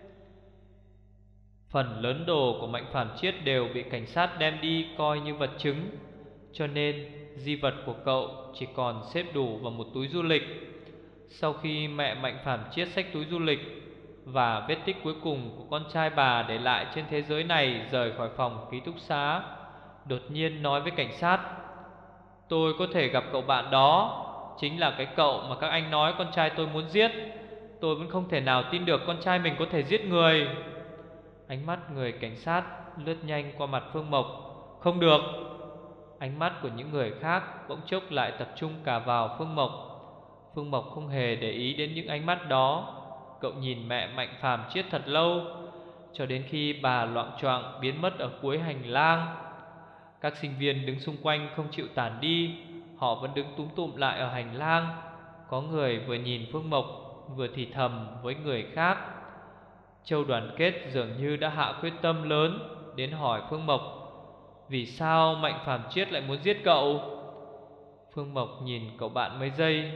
Phần lớn đồ của Mạnh Phàm Chiết đều bị cảnh sát đem đi coi như vật chứng, cho nên di vật của cậu chỉ còn xếp đủ vào một túi du lịch. Sau khi mẹ Mạnh Phàm Chiết xách túi du lịch và vết tích cuối cùng của con trai bà để lại trên thế giới này rời khỏi phòng ký túc xá, đột nhiên nói với cảnh sát: "Tôi có thể gặp cậu bạn đó, chính là cái cậu mà các anh nói con trai tôi muốn giết. Tôi vẫn không thể nào tin được con trai mình có thể giết người." Ánh mắt người cảnh sát lướt nhanh qua mặt Phương Mộc. "Không được." Ánh mắt của những người khác bỗng chốc lại tập trung cả vào Phương Mộc. Phương Mộc không hề để ý đến những ánh mắt đó. Cậu nhìn mẹ Mạnh Phàm Chiết thật lâu, cho đến khi bà loạng choạng biến mất ở cuối hành lang. Các sinh viên đứng xung quanh không chịu tản đi, họ vẫn đứng túm tụm lại ở hành lang. Có người vừa nhìn Phương Mộc vừa thì thầm với người khác. Châu Đoàn Kết dường như đã hạ quyết tâm lớn, đến hỏi Phương Mộc: "Vì sao Mạnh Phàm Chiết lại muốn giết cậu?" Phương Mộc nhìn cậu bạn mấy giây.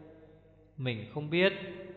Mình không biết.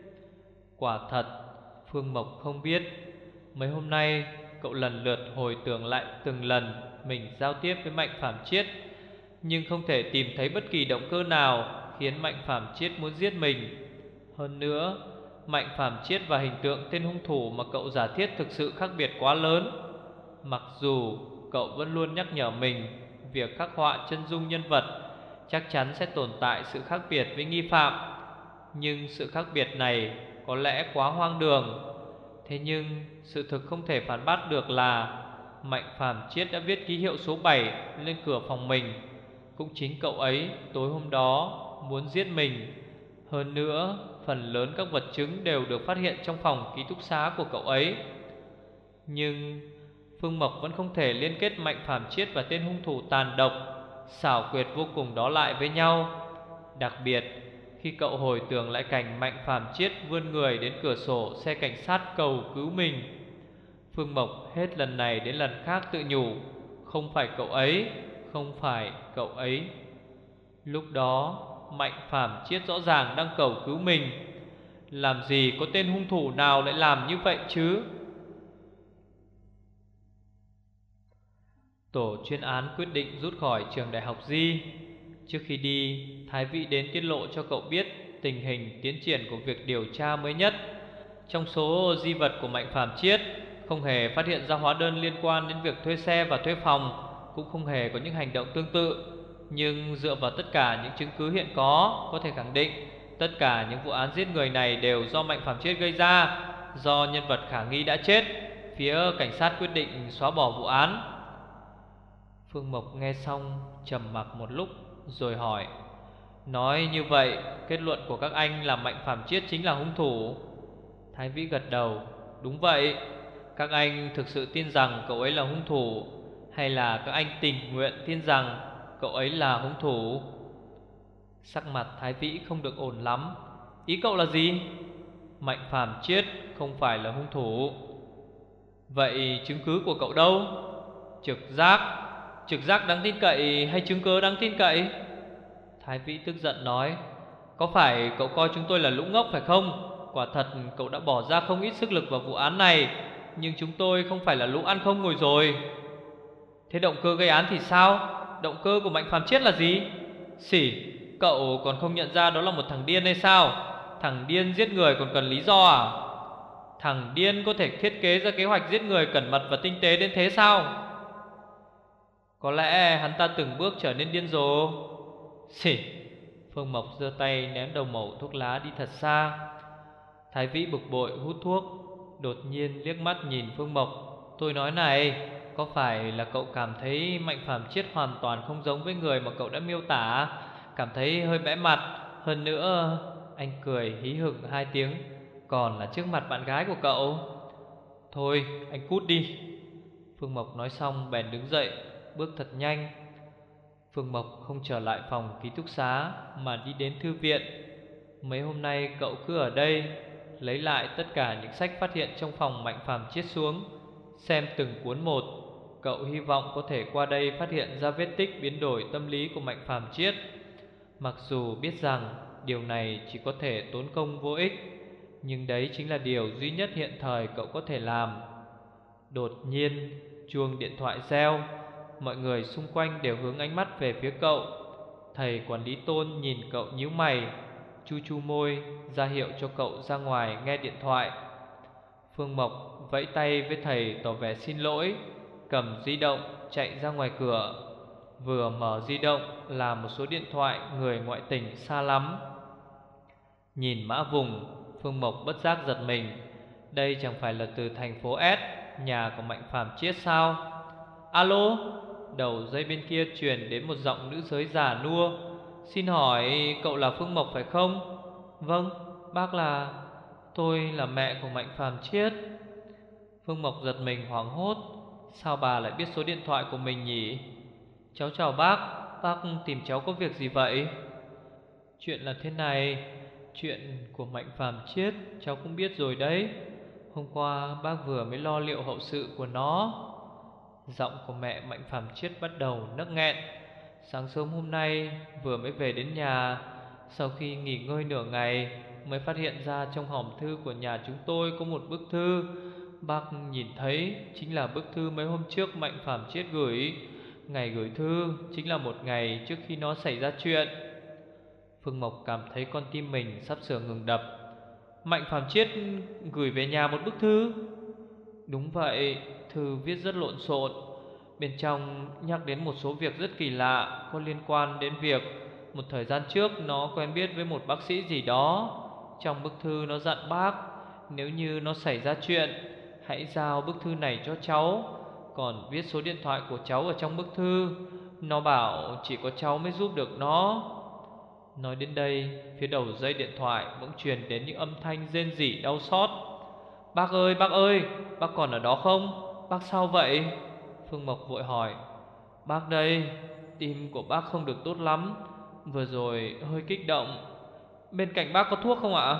Quả thật, Phương Mộc không biết. Mấy hôm nay cậu lần lượt hồi tưởng lại từng lần mình giao tiếp với Mạnh Phàm Chiết, nhưng không thể tìm thấy bất kỳ động cơ nào khiến Mạnh Phàm Chiết muốn giết mình. Hơn nữa, Mạnh Phàm Chiết và hình tượng tên hung thủ mà cậu giả thiết thực sự khác biệt quá lớn. Mặc dù cậu vẫn luôn nhắc nhở mình, việc khắc họa chân dung nhân vật chắc chắn sẽ tồn tại sự khác biệt với nghi phạm, nhưng sự khác biệt này có lẽ quá hoang đường. Thế nhưng sự thực không thể phản bác được là Mạnh Phàm Chiết đã viết ký hiệu số bảy lên cửa phòng mình. Cũng chính cậu ấy tối hôm đó muốn giết mình. Hơn nữa, phần lớn các vật chứng đều được phát hiện trong phòng ký túc xá của cậu ấy. Nhưng Phương Mộc vẫn không thể liên kết Mạnh Phàm Chiết và tên hung thủ tàn độc, xảo quyệt vô cùng đó lại với nhau. Đặc biệt khi cậu hồi tưởng lại cảnh Mạnh Phàm Chiết vươn người đến cửa sổ xe cảnh sát cầu cứu mình, Phương Mộc hết lần này đến lần khác tự nhủ: không phải cậu ấy, không phải cậu ấy. Lúc đó Mạnh Phàm Chiết rõ ràng đang cầu cứu mình. Làm gì có tên hung thủ nào lại làm như vậy chứ? Tổ chuyên án quyết định rút khỏi trường đại học Di. Trước khi đi, Thái Vĩ đến tiết lộ cho cậu biết tình hình tiến triển của việc điều tra mới nhất. Trong số di vật của Mạnh Phàm Chiết, không hề phát hiện ra hóa đơn liên quan đến việc thuê xe và thuê phòng, cũng không hề có những hành động tương tự. Nhưng dựa vào tất cả những chứng cứ hiện có, có thể khẳng định tất cả những vụ án giết người này đều do Mạnh Phàm Chiết gây ra. Do nhân vật khả nghi đã chết, phía cảnh sát quyết định xóa bỏ vụ án. Phương Mộc nghe xong trầm mặc một lúc rồi hỏi: "Nói như vậy, kết luận của các anh là Mạnh Phàm Chiết chính là hung thủ?" Thái Vĩ gật đầu: "Đúng vậy. Các anh thực sự tin rằng cậu ấy là hung thủ, hay là các anh tình nguyện tin rằng cậu ấy là hung thủ?" Sắc mặt Thái Vĩ không được ổn lắm. "Ý cậu là gì?" "Mạnh Phàm Chiết không phải là hung thủ." "Vậy chứng cứ của cậu đâu?" "Trực giác." "Trực giác đáng tin cậy hay chứng cứ đáng tin cậy?" Thái Vĩ tức giận nói: "Có phải cậu coi chúng tôi là lũ ngốc phải không? Quả thật cậu đã bỏ ra không ít sức lực vào vụ án này, nhưng chúng tôi không phải là lũ ăn không ngồi rồi." "Thế động cơ gây án thì sao? Động cơ của Mạnh Phàm Chiết là gì?" "Xỉ, cậu còn không nhận ra đó là một thằng điên hay sao? Thằng điên giết người còn cần lý do à? Thằng điên có thể thiết kế ra kế hoạch giết người cẩn mật và tinh tế đến thế sao?" "Có lẽ hắn ta từng bước trở nên điên rồ." "Xỉ." Phương Mộc giơ tay ném đầu mẩu thuốc lá đi thật xa. Thái Vĩ bực bội hút thuốc, đột nhiên liếc mắt nhìn Phương Mộc: "Tôi nói này, có phải là cậu cảm thấy Mạnh Phàm Chiết hoàn toàn không giống với người mà cậu đã miêu tả, cảm thấy hơi bẽ mặt? Hơn nữa," anh cười hí hửng hai tiếng, "còn là trước mặt bạn gái của cậu." "Thôi anh cút đi." Phương Mộc nói xong bèn đứng dậy, bước thật nhanh. Phương Mộc không trở lại phòng ký túc xá mà đi đến thư viện. Mấy hôm nay cậu cứ ở đây, lấy lại tất cả những sách phát hiện trong phòng Mạnh Phàm Chiết xuống, xem từng cuốn một. Cậu hy vọng có thể qua đây phát hiện ra vết tích biến đổi tâm lý của Mạnh Phàm Chiết. Mặc dù biết rằng điều này chỉ có thể tốn công vô ích, nhưng đấy chính là điều duy nhất hiện thời cậu có thể làm. Đột nhiên, chuông điện thoại reo. Mọi người xung quanh đều hướng ánh mắt về phía cậu. Thầy quản lý Tôn nhìn cậu nhíu mày, chu chu môi, ra hiệu cho cậu ra ngoài nghe điện thoại. Phương Mộc vẫy tay với thầy tỏ vẻ xin lỗi, cầm di động chạy ra ngoài cửa. Vừa mở di động là một số điện thoại người ngoại tỉnh xa lắm. Nhìn mã vùng, Phương Mộc bất giác giật mình. Đây chẳng phải là từ thành phố S, nhà của Mạnh Phàm Chiết sao? Alo, đầu dây bên kia truyền đến một giọng nữ giới già nua. Xin hỏi cậu là Phương Mộc phải không? Vâng, bác là... Tôi là mẹ của Mạnh Phàm Chiết. Phương Mộc giật mình hoảng hốt. Sao bà lại biết số điện thoại của mình nhỉ? Cháu chào bác, bác tìm cháu có việc gì vậy? Chuyện là thế này, chuyện của Mạnh Phàm Chiết cháu cũng biết rồi đấy. Hôm qua bác vừa mới lo liệu hậu sự của nó. Giọng của mẹ Mạnh Phàm Chiết bắt đầu nấc nghẹn. Sáng sớm hôm nay vừa mới về đến nhà, sau khi nghỉ ngơi nửa ngày mới phát hiện ra trong hòm thư của nhà chúng tôi có một bức thư. Bác nhìn thấy chính là bức thư mấy hôm trước Mạnh Phàm Chiết gửi. Ngày gửi thư chính là một ngày trước khi nó xảy ra chuyện. Phương Mộc cảm thấy con tim mình sắp sửa ngừng đập. Mạnh Phàm Chiết gửi về nhà một bức thư? Đúng vậy, thư viết rất lộn xộn. Bên trong nhắc đến một số việc rất kỳ lạ, có liên quan đến việc một thời gian trước nó quen biết với một bác sĩ gì đó. Trong bức thư nó dặn bác, nếu như nó xảy ra chuyện, hãy giao bức thư này cho cháu. Còn viết số điện thoại của cháu ở trong bức thư. Nó bảo chỉ có cháu mới giúp được nó. Nói đến đây, phía đầu dây điện thoại bỗng truyền đến những âm thanh rên rỉ đau xót. Bác ơi, bác ơi, bác còn ở đó không? Bác sao vậy? Phương Mộc vội hỏi. Bác đây, tim của bác không được tốt lắm, vừa rồi hơi kích động. Bên cạnh bác có thuốc không ạ?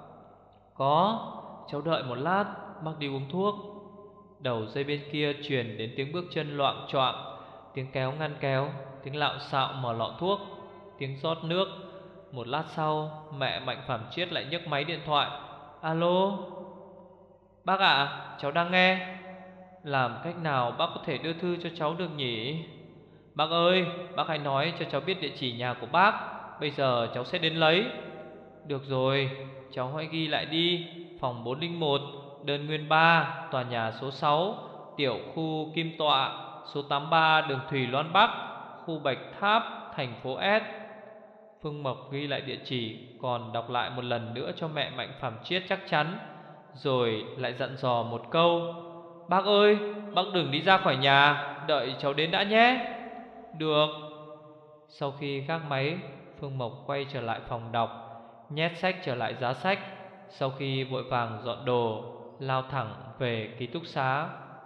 Có, cháu đợi một lát, bác đi uống thuốc. Đầu dây bên kia truyền đến tiếng bước chân loạng choạng, tiếng kéo ngăn kéo, tiếng lạo xạo mở lọ thuốc, tiếng rót nước. Một lát sau, mẹ Mạnh Phàm Chiết lại nhấc máy điện thoại. Alo, bác ạ, à, cháu đang nghe. Làm cách nào bác có thể đưa thư cho cháu được nhỉ? Bác ơi, bác hãy nói cho cháu biết địa chỉ nhà của bác, bây giờ cháu sẽ đến lấy. Được rồi, cháu hãy ghi lại đi. Phòng bốn không một, đơn nguyên ba, tòa nhà số sáu, tiểu khu Kim Tọa, số tám mươi ba đường Thủy Loan Bắc, khu Bạch Tháp, thành phố S. Phương Mộc ghi lại địa chỉ, còn đọc lại một lần nữa cho mẹ Mạnh Phàm Chiết chắc chắn, rồi lại dặn dò một câu. Bác ơi, bác đừng đi ra khỏi nhà, đợi cháu đến đã nhé. Được. Sau khi gác máy, Phương Mộc quay trở lại phòng đọc, nhét sách trở lại giá sách. Sau khi vội vàng dọn đồ, lao thẳng về ký túc xá.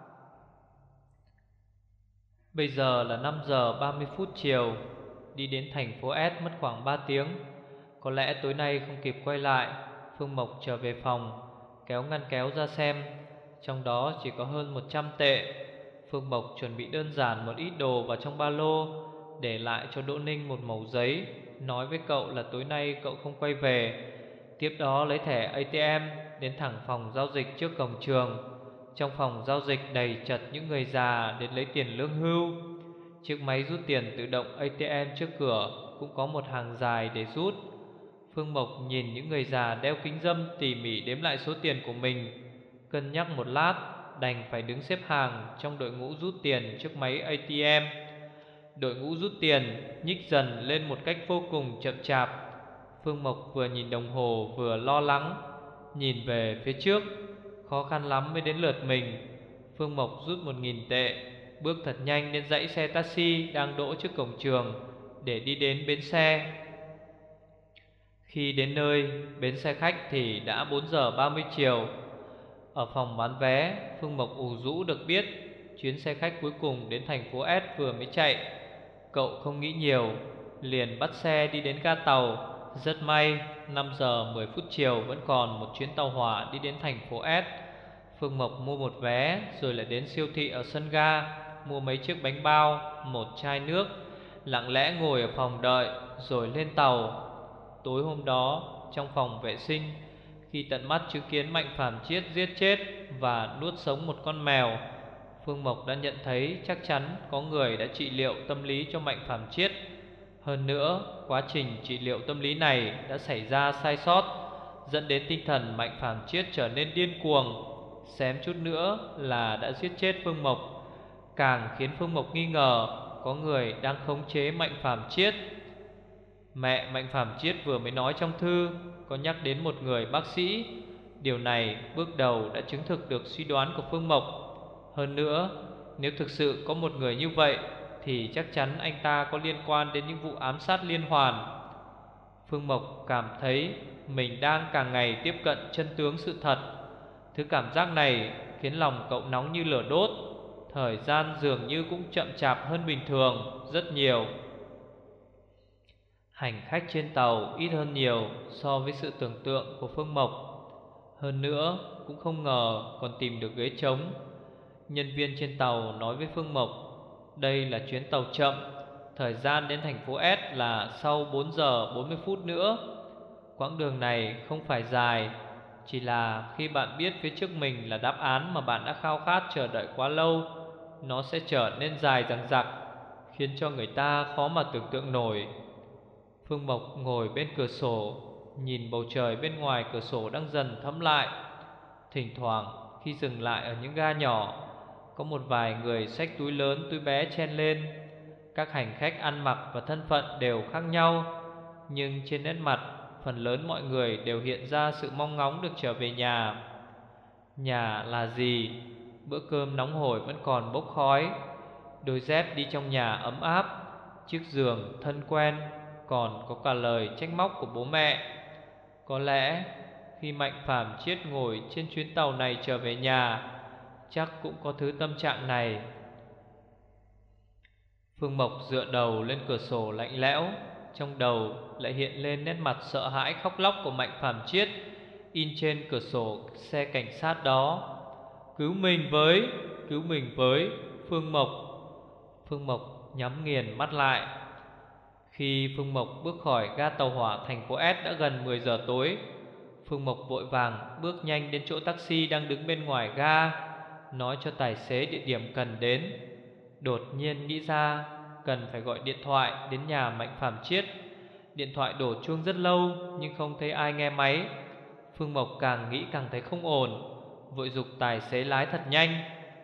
Bây giờ là năm giờ ba mươi phút chiều. Đi đến thành phố S mất khoảng ba tiếng. Có lẽ tối nay không kịp quay lại. Phương Mộc trở về phòng, kéo ngăn kéo ra xem. Trong đó chỉ có hơn một trăm tệ. Phương Mộc chuẩn bị đơn giản một ít đồ vào trong ba lô, để lại cho Đỗ Ninh một mẩu giấy, nói với cậu là tối nay cậu không quay về. Tiếp đó lấy thẻ a tê em đến thẳng phòng giao dịch trước cổng trường. Trong phòng giao dịch đầy chật những người già đến lấy tiền lương hưu. Chiếc máy rút tiền tự động a tê em trước cửa cũng có một hàng dài để rút. Phương Mộc nhìn những người già đeo kính râm tỉ mỉ đếm lại số tiền của mình, cân nhắc một lát, đành phải đứng xếp hàng trong đội ngũ rút tiền trước máy a tê em. Đội ngũ rút tiền nhích dần lên một cách vô cùng chậm chạp. Phương Mộc vừa nhìn đồng hồ vừa lo lắng, nhìn về phía trước. Khó khăn lắm mới đến lượt mình. Phương Mộc rút một nghìn tệ, bước thật nhanh đến dãy xe taxi đang đỗ trước cổng trường để đi đến bến xe. Khi đến nơi, bến xe khách thì đã bốn giờ ba mươi chiều. Ở phòng bán vé, Phương Mộc ủ rũ được biết chuyến xe khách cuối cùng đến thành phố S vừa mới chạy. Cậu không nghĩ nhiều, liền bắt xe đi đến ga tàu. Rất may, năm giờ mười phút chiều vẫn còn một chuyến tàu hỏa đi đến thành phố S. Phương Mộc mua một vé, rồi lại đến siêu thị ở sân ga, mua mấy chiếc bánh bao, một chai nước, lặng lẽ ngồi ở phòng đợi, rồi lên tàu. Tối hôm đó, trong phòng vệ sinh, khi tận mắt chứng kiến Mạnh Phàm Chiết giết chết và nuốt sống một con mèo, Phương Mộc đã nhận thấy chắc chắn có người đã trị liệu tâm lý cho Mạnh Phàm Chiết. Hơn nữa, quá trình trị liệu tâm lý này đã xảy ra sai sót, dẫn đến tinh thần Mạnh Phàm Chiết trở nên điên cuồng, xém chút nữa là đã giết chết Phương Mộc. Càng khiến Phương Mộc nghi ngờ có người đang khống chế Mạnh Phàm Chiết. Mẹ Mạnh Phàm Chiết vừa mới nói trong thư có nhắc đến một người bác sĩ. Điều này bước đầu đã chứng thực được suy đoán của Phương Mộc. Hơn nữa, nếu thực sự có một người như vậy thì chắc chắn anh ta có liên quan đến những vụ ám sát liên hoàn. Phương Mộc cảm thấy mình đang càng ngày tiếp cận chân tướng sự thật. Thứ cảm giác này khiến lòng cậu nóng như lửa đốt. Thời gian dường như cũng chậm chạp hơn bình thường rất nhiều. Hành khách trên tàu ít hơn nhiều so với sự tưởng tượng của Phương Mộc. Hơn nữa, cũng không ngờ còn tìm được ghế trống. Nhân viên trên tàu nói với Phương Mộc đây là chuyến tàu chậm, thời gian đến thành phố S là sau bốn giờ bốn mươi phút nữa. Quãng đường này không phải dài, chỉ là khi bạn biết phía trước mình là đáp án mà bạn đã khao khát chờ đợi quá lâu, nó sẽ trở nên dài dằng dặc, khiến cho người ta khó mà tưởng tượng nổi. Phương Mộc ngồi bên cửa sổ, nhìn bầu trời bên ngoài cửa sổ đang dần thẫm lại. Thỉnh thoảng khi dừng lại ở những ga nhỏ, có một vài người xách túi lớn túi bé chen lên. Các hành khách ăn mặc và thân phận đều khác nhau, nhưng trên nét mặt phần lớn mọi người đều hiện ra sự mong ngóng được trở về nhà. Nhà là gì? Bữa cơm nóng hổi vẫn còn bốc khói, đôi dép đi trong nhà ấm áp, chiếc giường thân quen, còn có cả lời trách móc của bố mẹ. Có lẽ khi Mạnh Phàm Chiết ngồi trên chuyến tàu này trở về nhà, chắc cũng có thứ tâm trạng này. Phương Mộc dựa đầu lên cửa sổ lạnh lẽo, trong đầu lại hiện lên nét mặt sợ hãi khóc lóc của Mạnh Phàm Chiết in trên cửa sổ xe cảnh sát đó. Cứu mình với, cứu mình với, Phương Mộc. Phương Mộc nhắm nghiền mắt lại. Khi Phương Mộc bước khỏi ga tàu hỏa thành phố S đã gần mười giờ tối. Phương Mộc vội vàng bước nhanh đến chỗ taxi đang đứng bên ngoài ga, nói cho tài xế địa điểm cần đến. Đột nhiên nghĩ ra cần phải gọi điện thoại đến nhà Mạnh Phàm Chiết. Điện thoại đổ chuông rất lâu nhưng không thấy ai nghe máy. Phương Mộc càng nghĩ càng thấy không ổn, vội giục tài xế lái thật nhanh,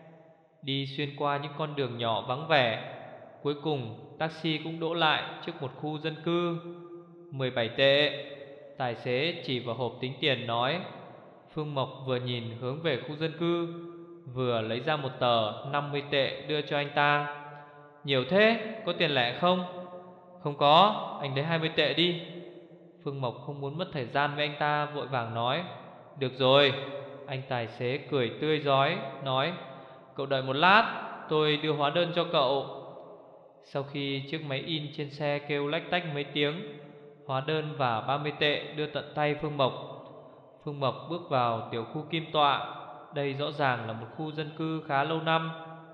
đi xuyên qua những con đường nhỏ vắng vẻ. Cuối cùng taxi cũng đỗ lại trước một khu dân cư. Mười bảy tệ. Tài xế chỉ vào hộp tính tiền nói. Phương Mộc vừa nhìn hướng về khu dân cư, vừa lấy ra một tờ năm mươi tệ đưa cho anh ta. Nhiều thế, có tiền lẻ không? Không có, anh lấy hai mươi tệ đi. Phương Mộc không muốn mất thời gian với anh ta, vội vàng nói. Được rồi. Anh tài xế cười tươi rói nói. Cậu đợi một lát, tôi đưa hóa đơn cho cậu. Sau khi chiếc máy in trên xe kêu lách tách mấy tiếng, hóa đơn và ba mươi tệ đưa tận tay Phương Mộc. Phương Mộc bước vào tiểu khu Kim Tọa. Đây rõ ràng là một khu dân cư khá lâu năm.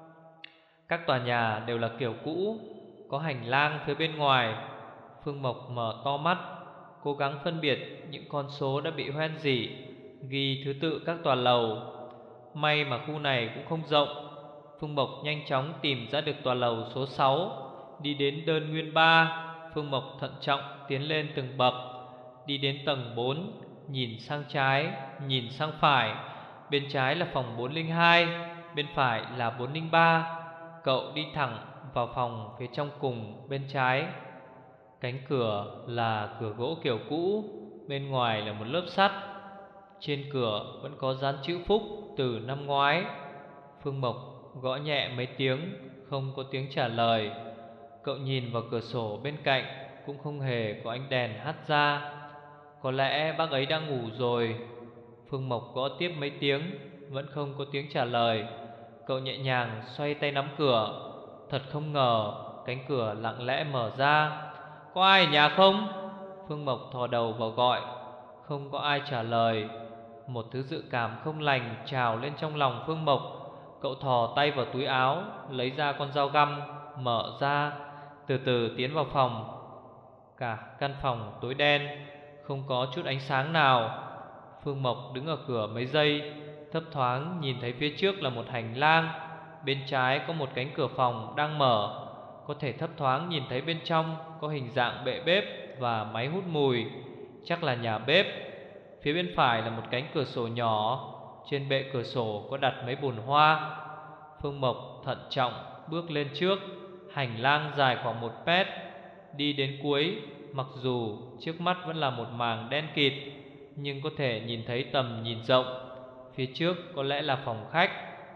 Các tòa nhà đều là kiểu cũ, có hành lang phía bên ngoài. Phương Mộc mở to mắt, cố gắng phân biệt những con số đã bị hoen rỉ, ghi thứ tự các tòa lầu. May mà khu này cũng không rộng. Phương Mộc nhanh chóng tìm ra được tòa lầu số sáu. Đi đến đơn nguyên ba, Phương Mộc thận trọng tiến lên từng bậc. Đi đến tầng bốn, nhìn sang trái, nhìn sang phải. Bên trái là phòng bốn không hai, bên phải là bốn không ba. Cậu đi thẳng vào phòng phía trong cùng bên trái. Cánh cửa là cửa gỗ kiểu cũ, bên ngoài là một lớp sắt. Trên cửa vẫn có dán chữ Phúc từ năm ngoái. Phương Mộc gõ nhẹ mấy tiếng, không có tiếng trả lời. Cậu nhìn vào cửa sổ bên cạnh, cũng không hề có ánh đèn hắt ra. Có lẽ bác ấy đang ngủ rồi. Phương Mộc gõ tiếp mấy tiếng, vẫn không có tiếng trả lời. Cậu nhẹ nhàng xoay tay nắm cửa. Thật không ngờ, cánh cửa lặng lẽ mở ra. Có ai ở nhà không? Phương Mộc thò đầu vào gọi. Không có ai trả lời. Một thứ dự cảm không lành trào lên trong lòng Phương Mộc. Cậu thò tay vào túi áo, lấy ra con dao găm, mở ra, từ từ tiến vào phòng. Cả căn phòng tối đen, không có chút ánh sáng nào. Phương Mộc đứng ở cửa mấy giây, thấp thoáng nhìn thấy phía trước là một hành lang. Bên trái có một cánh cửa phòng đang mở, có thể thấp thoáng nhìn thấy bên trong có hình dạng bệ bếp và máy hút mùi, chắc là nhà bếp. Phía bên phải là một cánh cửa sổ nhỏ, trên bệ cửa sổ có đặt mấy bồn hoa. Phương Mộc thận trọng bước lên trước. Hành lang dài khoảng một mét. Đi đến cuối, mặc dù trước mắt vẫn là một màng đen kịt, nhưng có thể nhìn thấy tầm nhìn rộng. Phía trước có lẽ là phòng khách.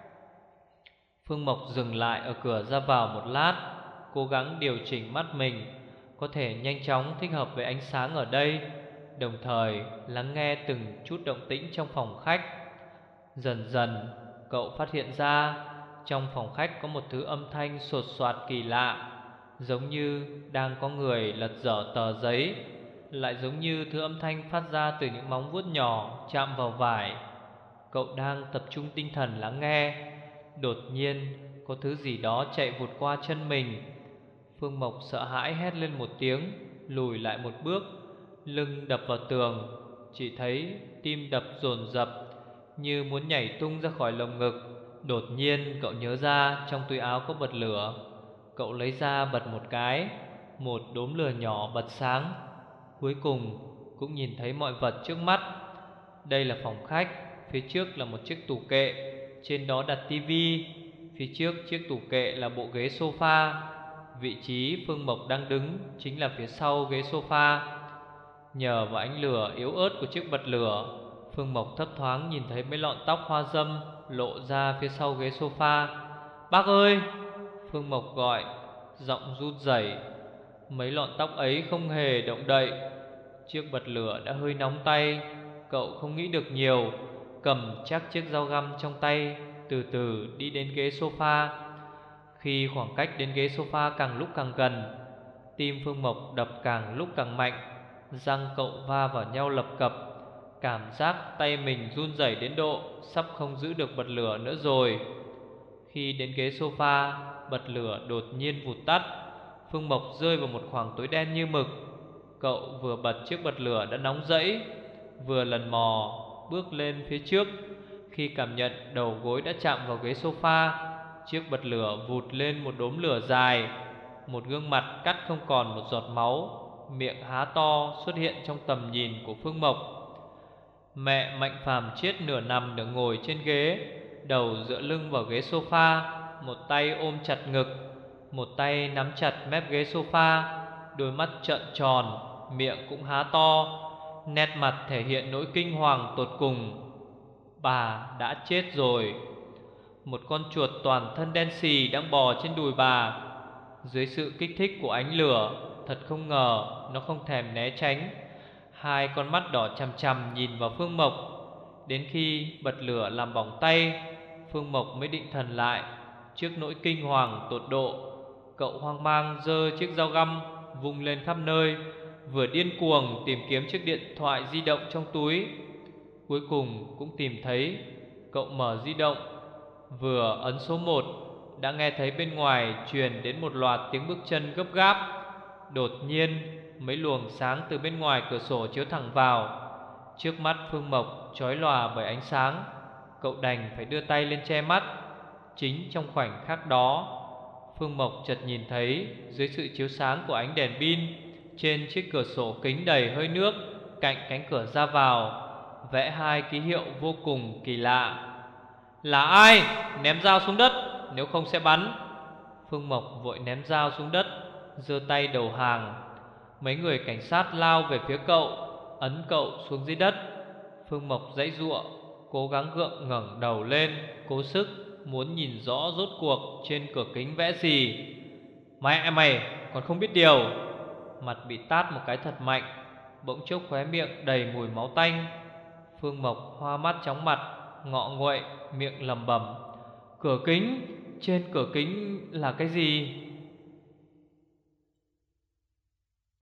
Phương Mộc dừng lại ở cửa ra vào một lát, cố gắng điều chỉnh mắt mình có thể nhanh chóng thích hợp với ánh sáng ở đây, đồng thời lắng nghe từng chút động tĩnh trong phòng khách. Dần dần cậu phát hiện ra trong phòng khách có một thứ âm thanh sột soạt kỳ lạ, giống như đang có người lật dở tờ giấy, lại giống như thứ âm thanh phát ra từ những móng vuốt nhỏ chạm vào vải. Cậu đang tập trung tinh thần lắng nghe, đột nhiên có thứ gì đó chạy vụt qua chân mình. Phương Mộc sợ hãi hét lên một tiếng, lùi lại một bước, lưng đập vào tường, chỉ thấy tim đập dồn dập như muốn nhảy tung ra khỏi lồng ngực. Đột nhiên cậu nhớ ra trong túi áo có bật lửa. Cậu lấy ra bật một cái, một đốm lửa nhỏ bật sáng. Cuối cùng cũng nhìn thấy mọi vật trước mắt. Đây là phòng khách. Phía trước là một chiếc tủ kệ, trên đó đặt tivi. Phía trước chiếc tủ kệ là bộ ghế sofa. Vị trí Phương Mộc đang đứng chính là phía sau ghế sofa. Nhờ vào ánh lửa yếu ớt của chiếc bật lửa, Phương Mộc thấp thoáng nhìn thấy mấy lọn tóc hoa dâm lộ ra phía sau ghế sofa. "Bác ơi!" Phương Mộc gọi, giọng run rẩy. Mấy lọn tóc ấy không hề động đậy. Chiếc bật lửa đã hơi nóng tay. Cậu không nghĩ được nhiều, cầm chắc chiếc dao găm trong tay, từ từ đi đến ghế sofa. Khi khoảng cách đến ghế sofa càng lúc càng gần, tim Phương Mộc đập càng lúc càng mạnh. Răng cậu va vào nhau lập cập, cảm giác tay mình run rẩy đến độ sắp không giữ được bật lửa nữa rồi. Khi đến ghế sofa, bật lửa đột nhiên vụt tắt. Phương Mộc rơi vào một khoảng tối đen như mực. Cậu vừa bật chiếc bật lửa đã nóng rẫy, vừa lần mò bước lên phía trước. Khi cảm nhận đầu gối đã chạm vào ghế sofa, chiếc bật lửa vụt lên một đốm lửa dài. Một gương mặt cắt không còn một giọt máu, miệng há to xuất hiện trong tầm nhìn của Phương Mộc. Mẹ Mạnh Phàm chết nửa nằm nửa ngồi trên ghế, đầu dựa lưng vào ghế sofa, một tay ôm chặt ngực, một tay nắm chặt mép ghế sofa, đôi mắt trợn tròn, miệng cũng há to, nét mặt thể hiện nỗi kinh hoàng tột cùng. Bà đã chết rồi. Một con chuột toàn thân đen xì đang bò trên đùi bà. Dưới sự kích thích của ánh lửa, thật không ngờ nó không thèm né tránh. Hai con mắt đỏ chằm chằm nhìn vào Phương Mộc. Đến khi bật lửa làm bỏng tay, Phương Mộc mới định thần lại. Trước nỗi kinh hoàng tột độ, cậu hoang mang giơ chiếc dao găm vung lên khắp nơi, vừa điên cuồng tìm kiếm chiếc điện thoại di động trong túi. Cuối cùng cũng tìm thấy. Cậu mở di động, vừa ấn số một, đã nghe thấy bên ngoài truyền đến một loạt tiếng bước chân gấp gáp. Đột nhiên, mấy luồng sáng từ bên ngoài cửa sổ chiếu thẳng vào. Trước mắt Phương Mộc chói lòa bởi ánh sáng. Cậu đành phải đưa tay lên che mắt. Chính trong khoảnh khắc đó, Phương Mộc chợt nhìn thấy dưới sự chiếu sáng của ánh đèn pin, trên chiếc cửa sổ kính đầy hơi nước cạnh cánh cửa ra vào, vẽ hai ký hiệu vô cùng kỳ lạ. "Là ai? Ném dao xuống đất, nếu không sẽ bắn." Phương Mộc vội ném dao xuống đất, giơ tay đầu hàng. Mấy người cảnh sát lao về phía cậu, ấn cậu xuống dưới đất. Phương Mộc giãy giụa, cố gắng gượng ngẩng đầu lên, cố sức muốn nhìn rõ rốt cuộc trên cửa kính vẽ gì. "Mẹ mày còn không biết điều." Mặt bị tát một cái thật mạnh, bỗng chốc khóe miệng đầy mùi máu tanh. Phương Mộc hoa mắt chóng mặt, ngọ nguậy, miệng lẩm bẩm: "Cửa kính, trên cửa kính là cái gì?"